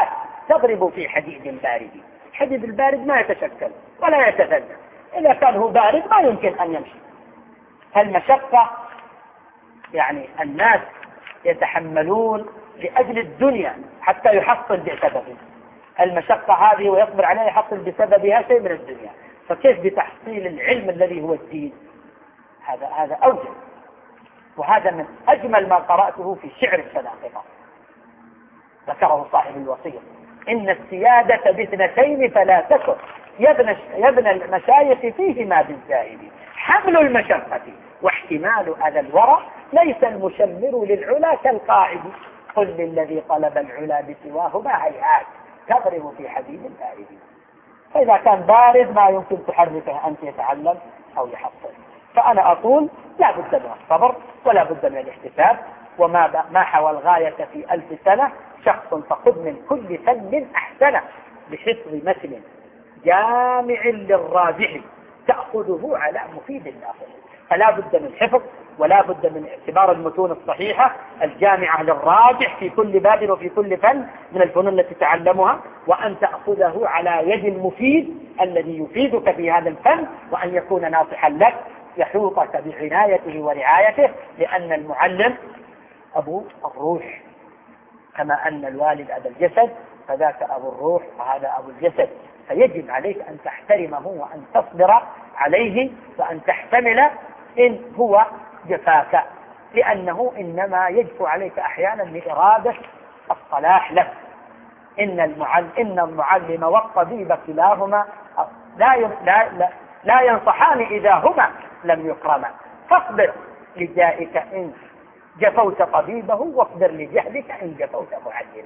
تضرب في حديد بارد. الحديد البارد ما يتشكل ولا يتفلت، إذا كان هو بارد ما يمكن أن يمشي. فالمشقة يعني الناس يتحملون لأجل الدنيا حتى يحصل بسببه المشقة هذه ويصبر عليها يحصل بسببها شيء من الدنيا، فكيف بتحصيل العلم الذي هو الدين؟ هذا هذا أوجه. وهذا من أجمل ما قرأته في شعر السناقطة ذكره صاحب الوصية: إن السيادة باثنتين فلا تكن يبنى, يبنى المشايخ فيهما بالزائد، حمل المشقة واحتمال أذى الورى، ليس المشمر للعلا كالقاعد، قل للذي طلب العلا بسواه ما هيهات تضرب في حديد بارد. فإذا كان بارد ما يمكن تحركه أن يتعلم أو يحصل. فأنا أقول لا بد من الصبر ولا بد من الاحتساب، وما ما حوى الغاية في ألف سنة شخص فخذ من كل فن أحسنه بحفظ متن جامع للراجح تأخذه على مفيد النافع. فلا بد من حفظ ولا بد من اعتبار المتون الصحيحة الجامعة للراجح في كل باب وفي كل فن من الفنون التي تتعلمها، وأن تأخذه على يد المفيد الذي يفيدك في هذا الفن، وأن يكون ناصحا لك يحوطك بعنايته ورعايته، لأن المعلم أبو الروح، كما أن الوالد أبو الجسد فذاك أبو الروح وهذا أبو الجسد. فيجب عليك أن تحترمه وأن تصبر عليه وأن تحتمل إن هو جفاك، لأنه إنما يجفو عليك أحيانا لإرادة الصلاح لك. إن المعلم, إن المعلم والطبيب كلاهما لا, لا, لا, لا ينصحان إذا هما لم يكرما، فاصبر لجائك إن جفوت طبيبه واصبر لجهلك إن جفوت معلما.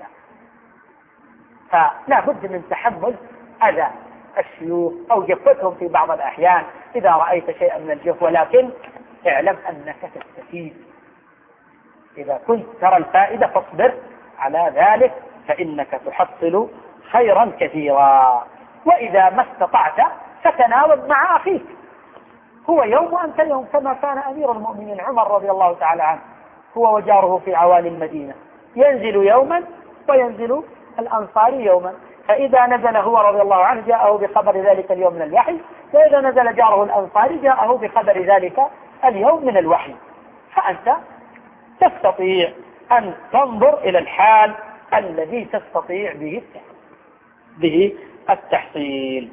فلا بد من تحمل أذى الشيوخ أو جفتهم في بعض الأحيان إذا رأيت شيئا من الجف، ولكن اعلم أنك تستفيد. إذا كنت ترى الفائدة فاصبر على ذلك فإنك تحصل خيرا كثيرا. وإذا ما استطعت فتناوب مع أخيك، هو يوم وأنت يوم، كما كان أمير المؤمنين عمر رضي الله تعالى عنه هو وجاره في عوالي المدينة، ينزل يوما وينزل الأنصاري يوما، فإذا نزل هو رضي الله عنه جاءه بخبر ذلك اليوم من الوحي، وإذا نزل جاره الأنصاري جاءه بخبر ذلك اليوم من الوحي. فأنت تستطيع أن تنظر إلى الحال الذي تستطيع به به التحصيل.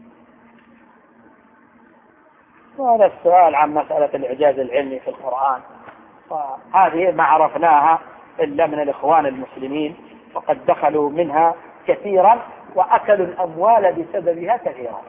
وهذا السؤال عن مسألة الإعجاز العلمي في القرآن، وهذه ما عرفناها إلا من الإخوان المسلمين، وقد دخلوا منها كثيرا وأكلوا الأموال بسببها كثيرا،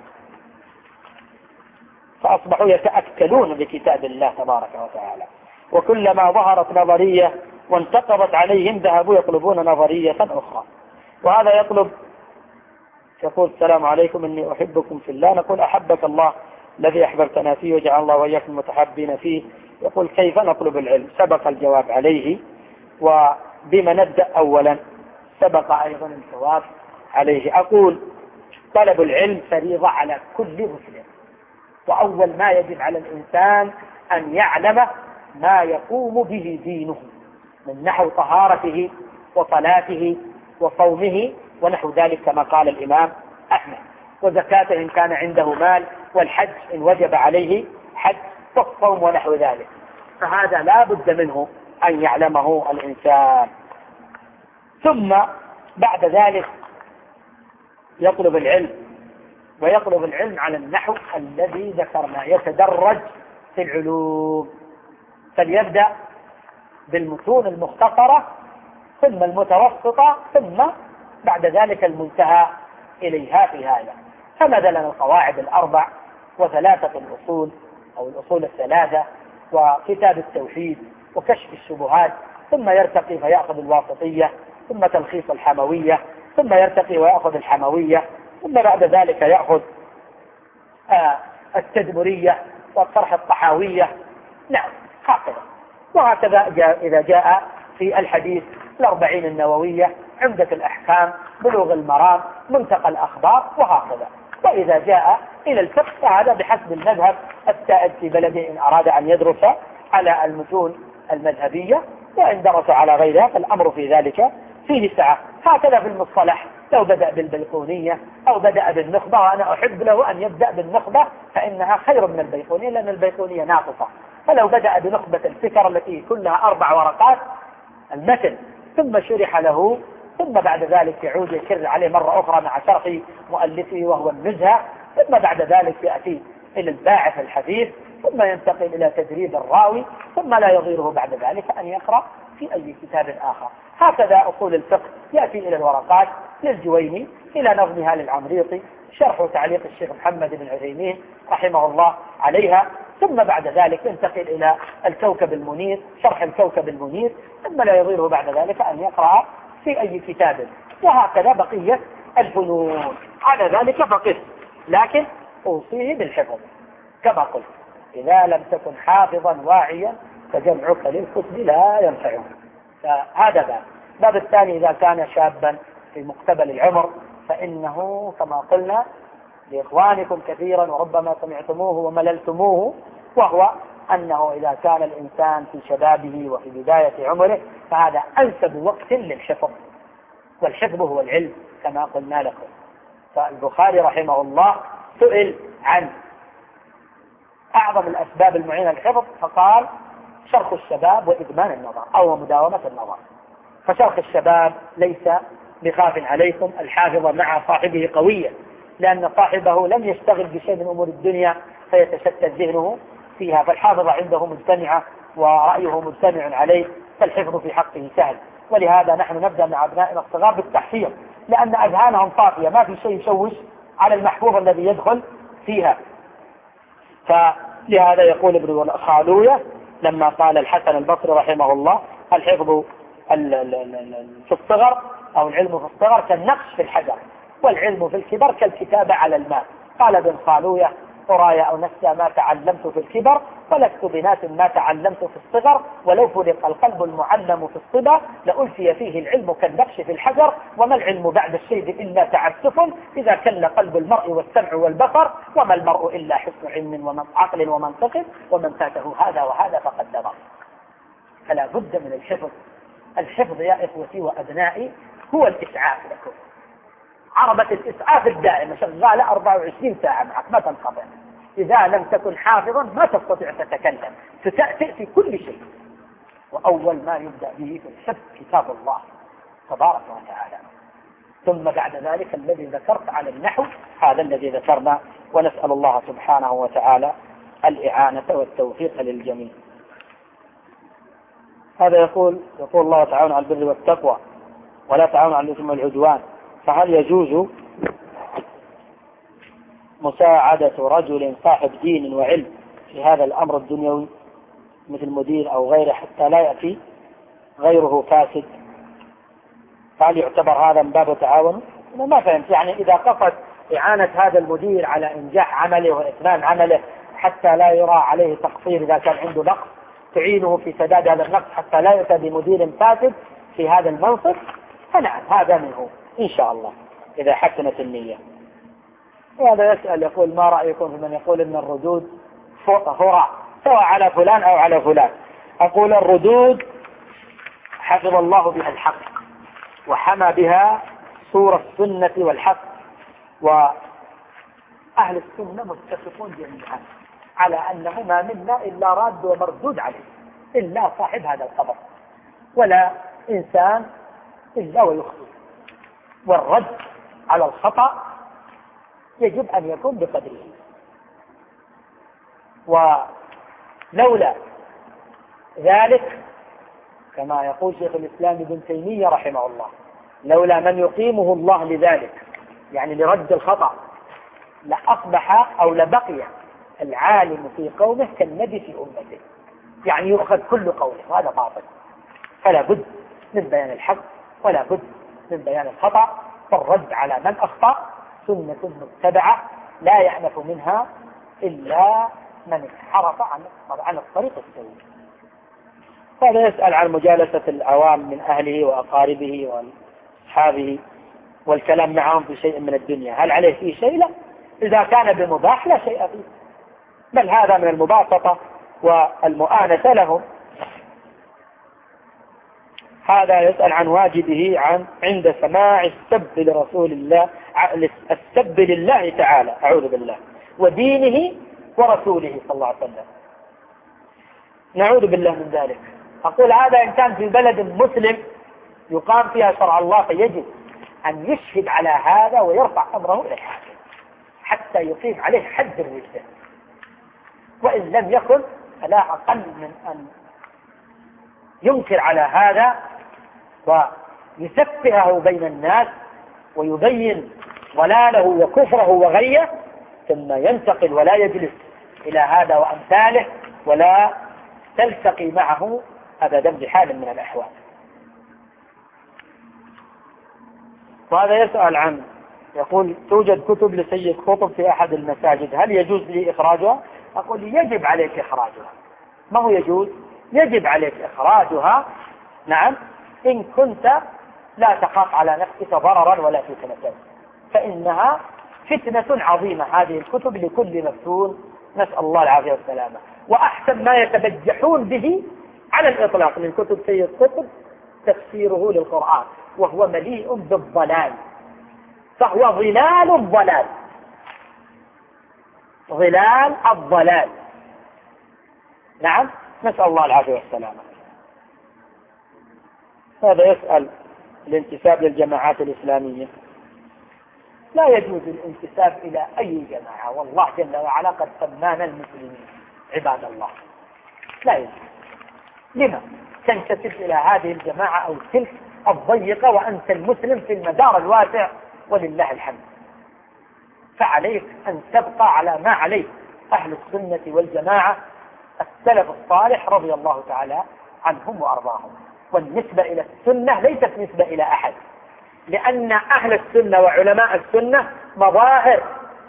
فأصبحوا يتأكلون بكتاب الله تبارك وتعالى. وكلما ظهرت نظرية وانتقضت عليهم ذهبوا يطلبون نظرية أخرى. وهذا يطلب يقول: السلام عليكم، إني أحبكم في الله. نقول: أحبك الله الذي أحببتنا فيه وجعل الله وإياكم متحابين فيه. يقول: كيف نطلب العلم؟ سبق الجواب عليه. وبما نبدأ؟ أولا سبق أيضا الجواب عليه. أقول: طلب العلم فريضة على كل مسلم، وأول ما يجب على الإنسان أن يعلم ما يقوم به دينه من نحو طهارته وصلاته وصومه ونحو ذلك كما قال الإمام أحمد، وزكاته إن كان عنده مال، والحج إن وجب عليه حج، والصوم ونحو ذلك. فهذا لا بد منه أن يعلمه الإنسان. ثم بعد ذلك يطلب العلم، ويطلب العلم على النحو الذي ذكرنا، يتدرج في العلوم، فليبدأ بالمتون المختصرة ثم المتوسطة ثم بعد ذلك المنتهى إليها في هذا. فمثلا القواعد الأربع وثلاثة الأصول أو الأصول الثلاثة وكتاب التوحيد وكشف الشبهات، ثم يرتقي فيأخذ الواسطية، ثم تلخيص الحموية، ثم يرتقي ويأخذ الحموية، ثم بعد ذلك يأخذ آه التدمرية والطرح الطحاوية. نعم هكذا. وهكذا جاء إذا جاء في الحديث الأربعين النووية، عمدة الأحكام، بلوغ المرام، منتقى الأخبار، وهكذا. وإذا جاء إلى الفقه فهذا بحسب المذهب السائد في بلده إن أراد أن يدرس على المتون المذهبية، وإن درس على غيرها فالأمر في ذلك فيه سعة. هكذا في المصطلح لو بدأ بالبيقونية أو بدأ بالنخبة، وأنا أحب له أن يبدأ بالنخبة فإنها خير من البيقونية لأن البيقونية ناقصة. فلو بدأ بنخبة الفكر التي كلها أربع ورقات المتن ثم شرح له، ثم بعد ذلك يعود يكرر عليه مرة أخرى مع شرح مؤلفه وهو النزهة، ثم بعد ذلك يأتي إلى الباعث الحديث، ثم ينتقل إلى تدريب الراوي، ثم لا يغيره بعد ذلك أن يقرأ في أي كتاب آخر. هكذا أصول الفقه يأتي إلى الورقات للجويني، إلى نظمها للعمريطي، شرح وتعليق الشيخ محمد بن عثيمين رحمه الله عليها، ثم بعد ذلك ينتقل إلى الكوكب المنير، شرح الكوكب المنير، ثم لا يغيره بعد ذلك أن يقرأ في أي كتاب، وهكذا بقية الفنون. على ذلك فقط، لكن أوصيه بالحفظ كما قلت، إذا لم تكن حافظا واعيا فجمعك للكتب لا ينفعه. فهذا باب. باب الثاني إذا كان شابا في مقتبل العمر فإنه كما قلنا لإخوانكم كثيرا وربما سمعتموه ومللتموه، وهو أنه إذا كان الإنسان في شبابه وفي بداية عمره فهذا أنسب وقت للحفظ، والحفظ هو العلم كما قلنا لكم. فالبخاري رحمه الله سئل عن أعظم الأسباب المعينة للحفظ فقال شرخ الشباب وإدمان النظر أو مداومة النظر. فشرخ الشباب ليس بخاف عليكم، الحافظ مع صاحبه قوية، لأن صاحبه لم يشتغل بشيء من أمور الدنيا فيتشتت ذهنه فيها، فالحافظ عنده مجتمعة ورأيه مجتمع عليه، فالحفظ في حقه سهل. ولهذا نحن نبدأ مع أبنائنا الصغار بالتحفيظ، لأن أذهانهم صافية، ما في شيء يشوش على المحفوظ الذي يدخل فيها. فلهذا يقول ابن خالوية لما قال الحسن البصري رحمه الله الحفظ في الصغر أو العلم في الصغر كالنقش في الحجر، والعلم في الكبر كالكتابة على الماء. قال ابن خالوية أرايا أو نسى ما تعلمت في الكبر ولست بناس ما تعلمت في الصغر، ولو فرق القلب المعلم في الصبا لألفي فيه العلم كالنقش في الحجر، وما العلم بعد الشيب إلا تعسف إذا كل قلب المرء والسمع والبصر، وما المرء إلا حسن علم وعقل ومنطق، ومن فاته هذا وهذا فقد دبر. فلا بد من الحفظ. الحفظ يا إخوتي وأبنائي هو الإسعاف لكم، عربة الإسعاف الدائمة شغالة أربعة وعشرين ساعة معك ما تنقطع. إذا لم تكن حافظا ما تستطيع تتكلم، فتأتي في كل شيء. وأول ما يبدأ به في الحفظ كتاب الله تبارك وتعالى، ثم بعد ذلك الذي ذكرت على النحو هذا الذي ذكرنا، ونسأل الله سبحانه وتعالى الإعانة والتوفيق للجميع. هذا يقول يقول الله تعالى على البر والتقوى ولا تعاونوا على الإثم والعدوان، فهل يجوز مساعدة رجل صاحب دين وعلم في هذا الأمر الدنيوي مثل مدير أو غيره حتى لا يأتي غيره فاسد؟ فهل يعتبر هذا من باب تعاون؟ أنا ما فهمت. يعني إذا قصد إعانة هذا المدير على إنجاح عمله وإتمام عمله حتى لا يرى عليه تقصير إذا كان عنده نقص، تعينه في سداد هذا النقص حتى لا يأتي بمدير فاسد في هذا المنصب، فنعم هذا منه إن شاء الله إذا حسنت النية. وهذا يسأل يقول ما رأيكم في من يقول إن الردود هراء سواء على فلان أو على فلان؟ أقول الردود حفظ الله بها الحق وحمى بها صورة السنة والحق، وأهل السنة متفقون جميعا على أنه ما منا إلا راد ومردود عليه إلا صاحب هذا الخبر، ولا إنسان إلا ويخطئ، والرد على الخطأ يجب أن يكون بقدره. ولولا ذلك كما يقول شيخ الإسلام ابن تيمية رحمه الله لولا من يقيمه الله لذلك يعني لرد الخطأ لأصبح أو لبقي العالم في قومه كالنبي في أمته، يعني يؤخذ كل قوله، وهذا باطل. فلا بد من بيان الحق ولا بد من بيان الخطأ، فالرد على من أخطأ سنة متبعة لا يعنف منها إلا من انحرف عن عن الطريق السوي. هذا يسأل عن مجالسة العوام من أهله وأقاربه وأصحابه والكلام معهم في شيء من الدنيا، هل عليه فيه شيء؟ لا، إذا كان بمباح لا شيء فيه، بل هذا من المباسطة والمؤانسة لهم. هذا يسأل عن واجبه عن عند سماع السب لرسول الله، السب لله تعالى أعوذ بالله ودينه ورسوله صلى الله عليه وسلم. نعوذ بالله من ذلك. أقول هذا إن كان في بلد مسلم يقام فيها شرع الله فيجب أن يشهد على هذا ويرفع أمره إلى الحاكم حتى يقيم عليه حد الرجل، وإن لم يكن فلا أقل من أن ينكر على هذا ويسفهه بين الناس ويبين ضلاله وكفره وغيه، ثم ينتقل ولا يجلس إلى هذا وأمثاله ولا تلتقي معه أبدا بحال من الأحوال. وهذا يسأل عن يقول توجد كتب لسيد قطب في أحد المساجد، هل يجوز لي إخراجها؟ أقول يجب عليك إخراجها، ما هو يجوز، يجب عليك إخراجها. نعم، إن كنت لا تخاف على نفسك ضررا ولا فتنة، فإنها فتنة عظيمة هذه الكتب لكل مفتون، نسأل الله العافية والسلامة. وأحسن ما يتبجحون به على الإطلاق من كتب سيد قطب تفسيره للقرآن، وهو مليء بالضلال، فهو ظلال الضلال، ظلال الضلال. نعم، نسأل الله العافية والسلامة. هذا يسأل الانتساب للجماعات الإسلامية. لا يجوز الانتساب إلى أي جماعة، والله جل وعلا قد سمانا المسلمين عباد الله. لا يجوز. لما تنتسب إلى هذه الجماعة أو تلك الضيقة وأنت المسلم في المدار الواسع ولله الحمد؟ فعليك أن تبقى على ما عليه أهل السنة والجماعة السلف الصالح رضي الله تعالى عنهم وأرضاهم. والنسبة إلى السنة ليست نسبة إلى أحد، لأن أهل السنة وعلماء السنة مظاهر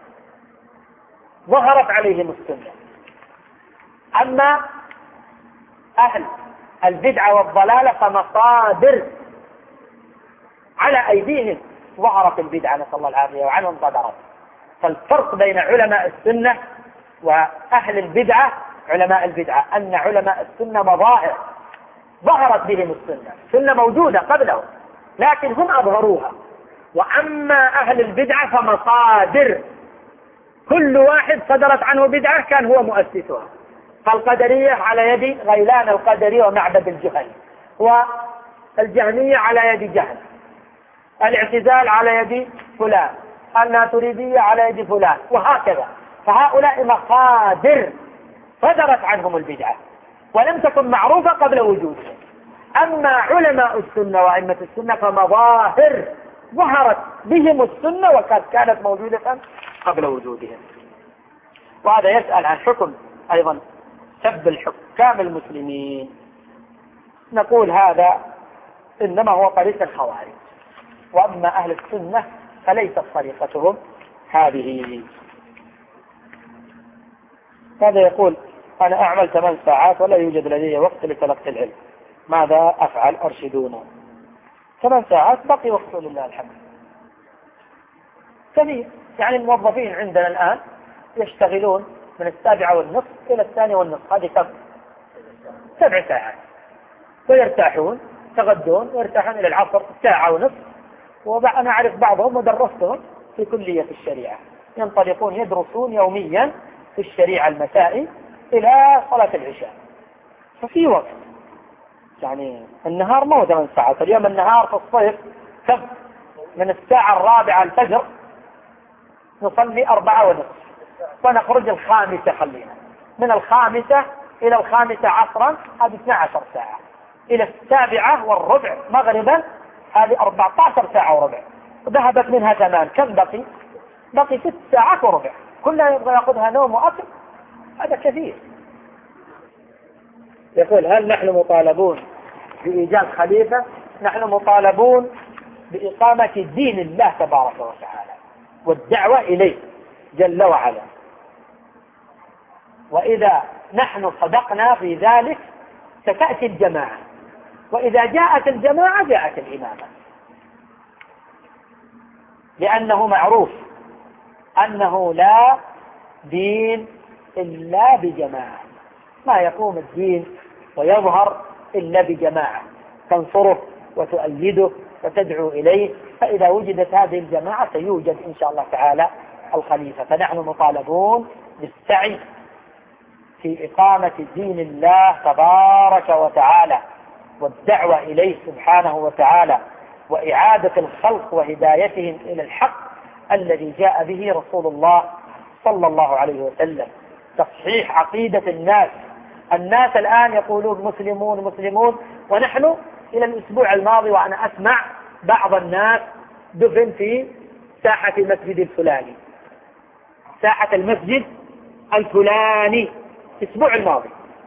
ظهرت عليهم السنة، أما أهل البدعة والضلالة فمصادر على أيديهم ظهرت البدعة نسأل الله العافية وعنهم صدرت. فالفرق بين علماء السنة وأهل البدعة علماء البدعة أن علماء السنة مظاهر ظهرت بهم السنة، السنة موجودة قبلهم لكن هم أظهروها. وأما أهل البدعة فمصادر، كل واحد صدرت عنه بدعة كان هو مؤسسها. فالقدرية على يد غيلان القدري ومعبد الجهني، والجهمية على يد جهل، الاعتزال على يد فلان، الناتريدية على يد فلان، وهكذا. فهؤلاء مصادر صدرت عنهم البدعة ولم تكن معروفة قبل وجودهم. أما علماء السنة وأئمة السنة فمظاهر ظهرت بهم السنة وقد كانت موجودة قبل وجودهم. وهذا يسأل عن حكم أيضا سب الحكام المسلمين. نقول هذا إنما هو طريق الخوارج، وأما أهل السنة فليست طريقتهم هذه. هذا يقول أنا أعمل ثمان ساعات ولا يوجد لدي وقت لتلقي العلم، ماذا أفعل أرشدونا؟ ثمان ساعات بقي وقت لله الحمد كثير. يعني الموظفين عندنا الآن يشتغلون من السابعة والنصف إلى الثانية والنصف، هذه كم؟ سبع ساعات، ويرتاحون يتغدون ويرتاحون إلى العصر ساعة ونصف. وأنا أعرف بعضهم ودرستهم في كلية الشريعة ينطلقون يدرسون يوميا في الشريعة المسائي إلى صلاة العشاء، ففي وقت. يعني النهار ما هو ثمان ساعات، اليوم النهار في الصيف كم؟ من الساعة الرابعة الفجر نصلي أربعة ونصف ونخرج الخامسة، خلينا من الخامسة إلى الخامسة عصرا هذه اثنتي عشرة ساعة، إلى السابعة والربع مغربا هذه أربعة عشر ساعة وربع، ذهبت منها ثمان، كم بقي؟ بقي ست ساعات وربع، كلها يبغى يأخذها نوم وأكل، هذا كثير. يقول هل نحن مطالبون بإيجاد خليفة؟ نحن مطالبون بإقامة دين الله تبارك وتعالى والدعوة إليه جل وعلا، وإذا نحن صدقنا في ذلك ستأتي الجماعة، وإذا جاءت الجماعة جاءت الإمامة، لأنه معروف أنه لا دين إلا بجماعة، ما يقوم الدين ويظهر إلا بجماعة. تنصره وتؤيده وتدعو إليه. فإذا وجدت هذه الجماعة سيوجد إن شاء الله تعالى الخليفة. فنحن مطالبون بالسعي في إقامة دين الله تبارك وتعالى والدعوة إليه سبحانه وتعالى وإعادة الخلق وهدايتهم إلى الحق الذي جاء به رسول الله صلى الله عليه وسلم. تصحيح عقيدة الناس. الناس الآن يقولون مسلمون مسلمون، ونحن إلى الأسبوع الماضي وأنا أسمع بعض الناس دفن في ساحة المسجد الفلاني، ساحة المسجد الفلاني الأسبوع الماضي.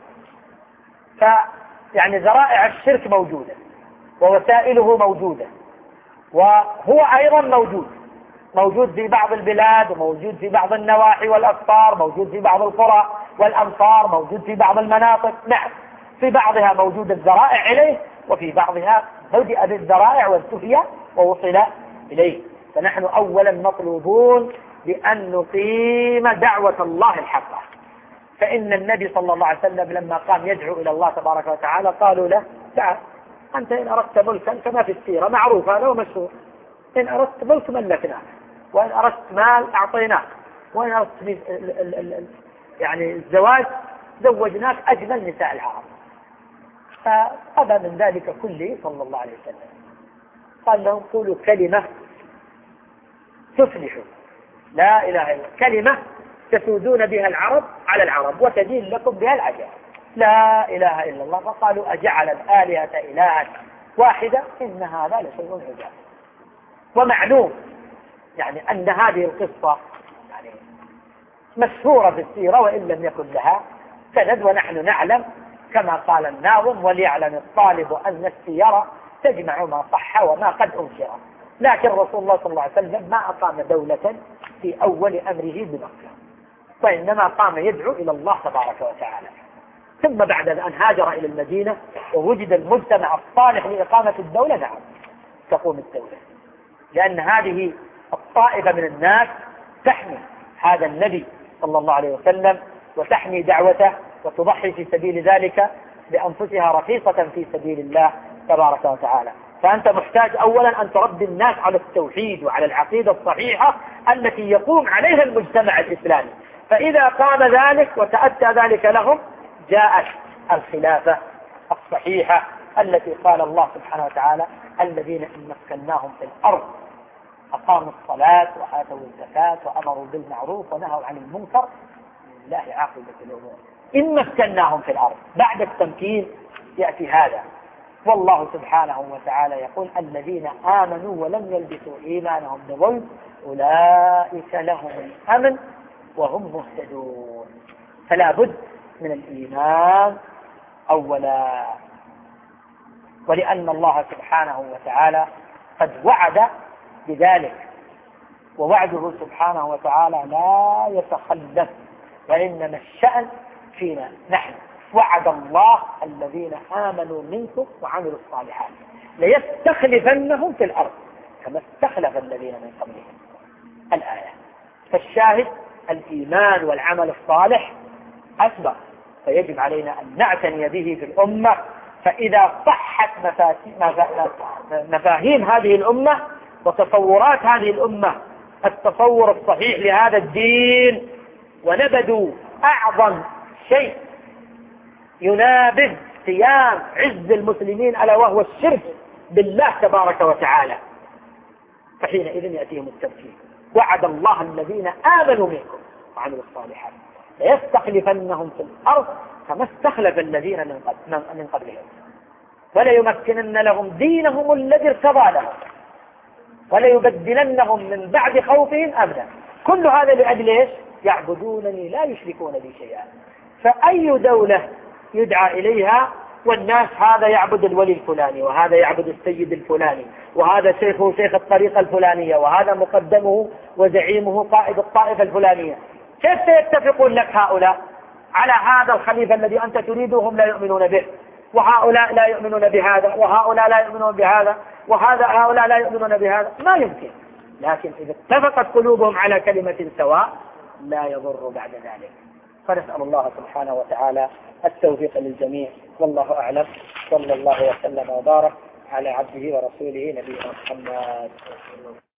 فيعني ذرائع الشرك موجودة ووسائله موجودة، وهو أيضا موجود موجود في بعض البلاد وموجود في بعض النواحي والأقطار، موجود في بعض القرى والأمصار، موجود في بعض المناطق. نعم، في بعضها موجود الذرائع إليه وفي بعضها بدأ بالذرائع وانتهي ووصل إليه. فنحن أولا مطلوبون بأن نقيم دعوة الله الحقة. فإن النبي صلى الله عليه وسلم لما قام يدعو إلى الله تبارك وتعالى قالوا له تعال أنت إن أردت ملكا كما في السيرة معروف هذا ومشهور، إن أردت ملك ملكناك، وإن أردت مال أعطيناك، وإن أردت ال ال ال يعني الزواج زوجناك أجمل نساء العرب. فأبى من ذلك كله صلى الله عليه وسلم. قال لهم قولوا كلمة تفلحوا، لا إله إلا كلمة تسودون بها العرب على العرب وتدين لكم بها العجاب، لا إله إلا الله. فقالوا أجعل الآلهة إلها واحدة إن هذا لشيء عجاب. ومعلوم يعني أن هذه القصة يعني مشهورة في السيرة وإن لم يكن لها سند، ونحن نعلم كما قال الناظم وليعلم الطالب أن السيرة تجمع ما صح وما قد أنكر. لكن رسول الله صلى الله عليه وسلم ما أقام دولة في أول أمره بمكة، وإنما قام يدعو إلى الله تبارك وتعالى. ثم بعد أن هاجر إلى المدينة ووجد المجتمع الصالح لإقامة الدولة، نعم تقوم الدولة، لأن هذه الطائفة من الناس تحمي هذا النبي صلى الله عليه وسلم وتحمي دعوته وتضحي في سبيل ذلك بأنفسها رخيصة في سبيل الله تبارك وتعالى. فأنت محتاج أولا أن تربي الناس على التوحيد وعلى العقيدة الصحيحة التي يقوم عليها المجتمع الإسلامي. فإذا قام ذلك وتأتى ذلك لهم جاءت الخلافة الصحيحة التي قال الله سبحانه وتعالى الذين إن مكناهم في الأرض أقاموا الصلاة وآتوا الزكاة وأمروا بالمعروف ونهوا عن المنكر لله عاقبة الأمور. إن مكناهم في الأرض، بعد التمكين يأتي هذا. والله سبحانه وتعالى يقول الذين آمنوا ولم يلبسوا إيمانهم بظلم أولئك لهم الأمن وهم مهتدون. فلا بد من الإيمان أولا، ولأن الله سبحانه وتعالى قد وعد بذلك، ووعده سبحانه وتعالى لا يتخلف، وإنما الشأن فينا نحن. وعد الله الذين آمنوا منكم وعملوا الصالحات ليستخلفنهم في الأرض كما استخلف الذين من قبلهم الآية. فالشاهد الإيمان والعمل الصالح أسبق، فيجب علينا أن نعتني به في الأمة. فإذا صحت مفاهيم هذه الأمة وتصورات هذه الأمة التصور الصحيح لهذا الدين، ونبذوا أعظم شيء ينابه قيام عز المسلمين ألا وهو الشرك بالله تبارك وتعالى، فحينئذ يأتيهم التمكين. وعد الله الذين آمنوا منكم وعملوا الصالحات ليستخلفنهم في الأرض كما استخلف الذين من قبلهم وليمكنن لهم دينهم الذي ارتضى لهم وليبدلنهم من بعد خوفهم أمنا. كل هذا لأجل إيش؟ يعبدونني لا يشركون بي شيئا. فأي دولة يدعى إليها والناس هذا يعبد الولي الفلاني وهذا يعبد السيد الفلاني وهذا شيخه شيخ الطريقة الفلانية وهذا مقدمه وزعيمه قائد الطائفة الفلانية، كيف سيتفقون لك هؤلاء على هذا الخليفة الذي أنت تريده؟ هم لا يؤمنون به، وهؤلاء لا يؤمنون بهذا، وهؤلاء لا يؤمنون بهذا، وهذا هؤلاء لا يؤمنون بهذا، ما يمكن. لكن إذا اتفقت قلوبهم على كلمة سواء لا يضر بعد ذلك. فنسأل الله سبحانه وتعالى التوفيق للجميع، والله أعلم. صلى الله وسلم وبارك على عبده ورسوله نبينا محمد.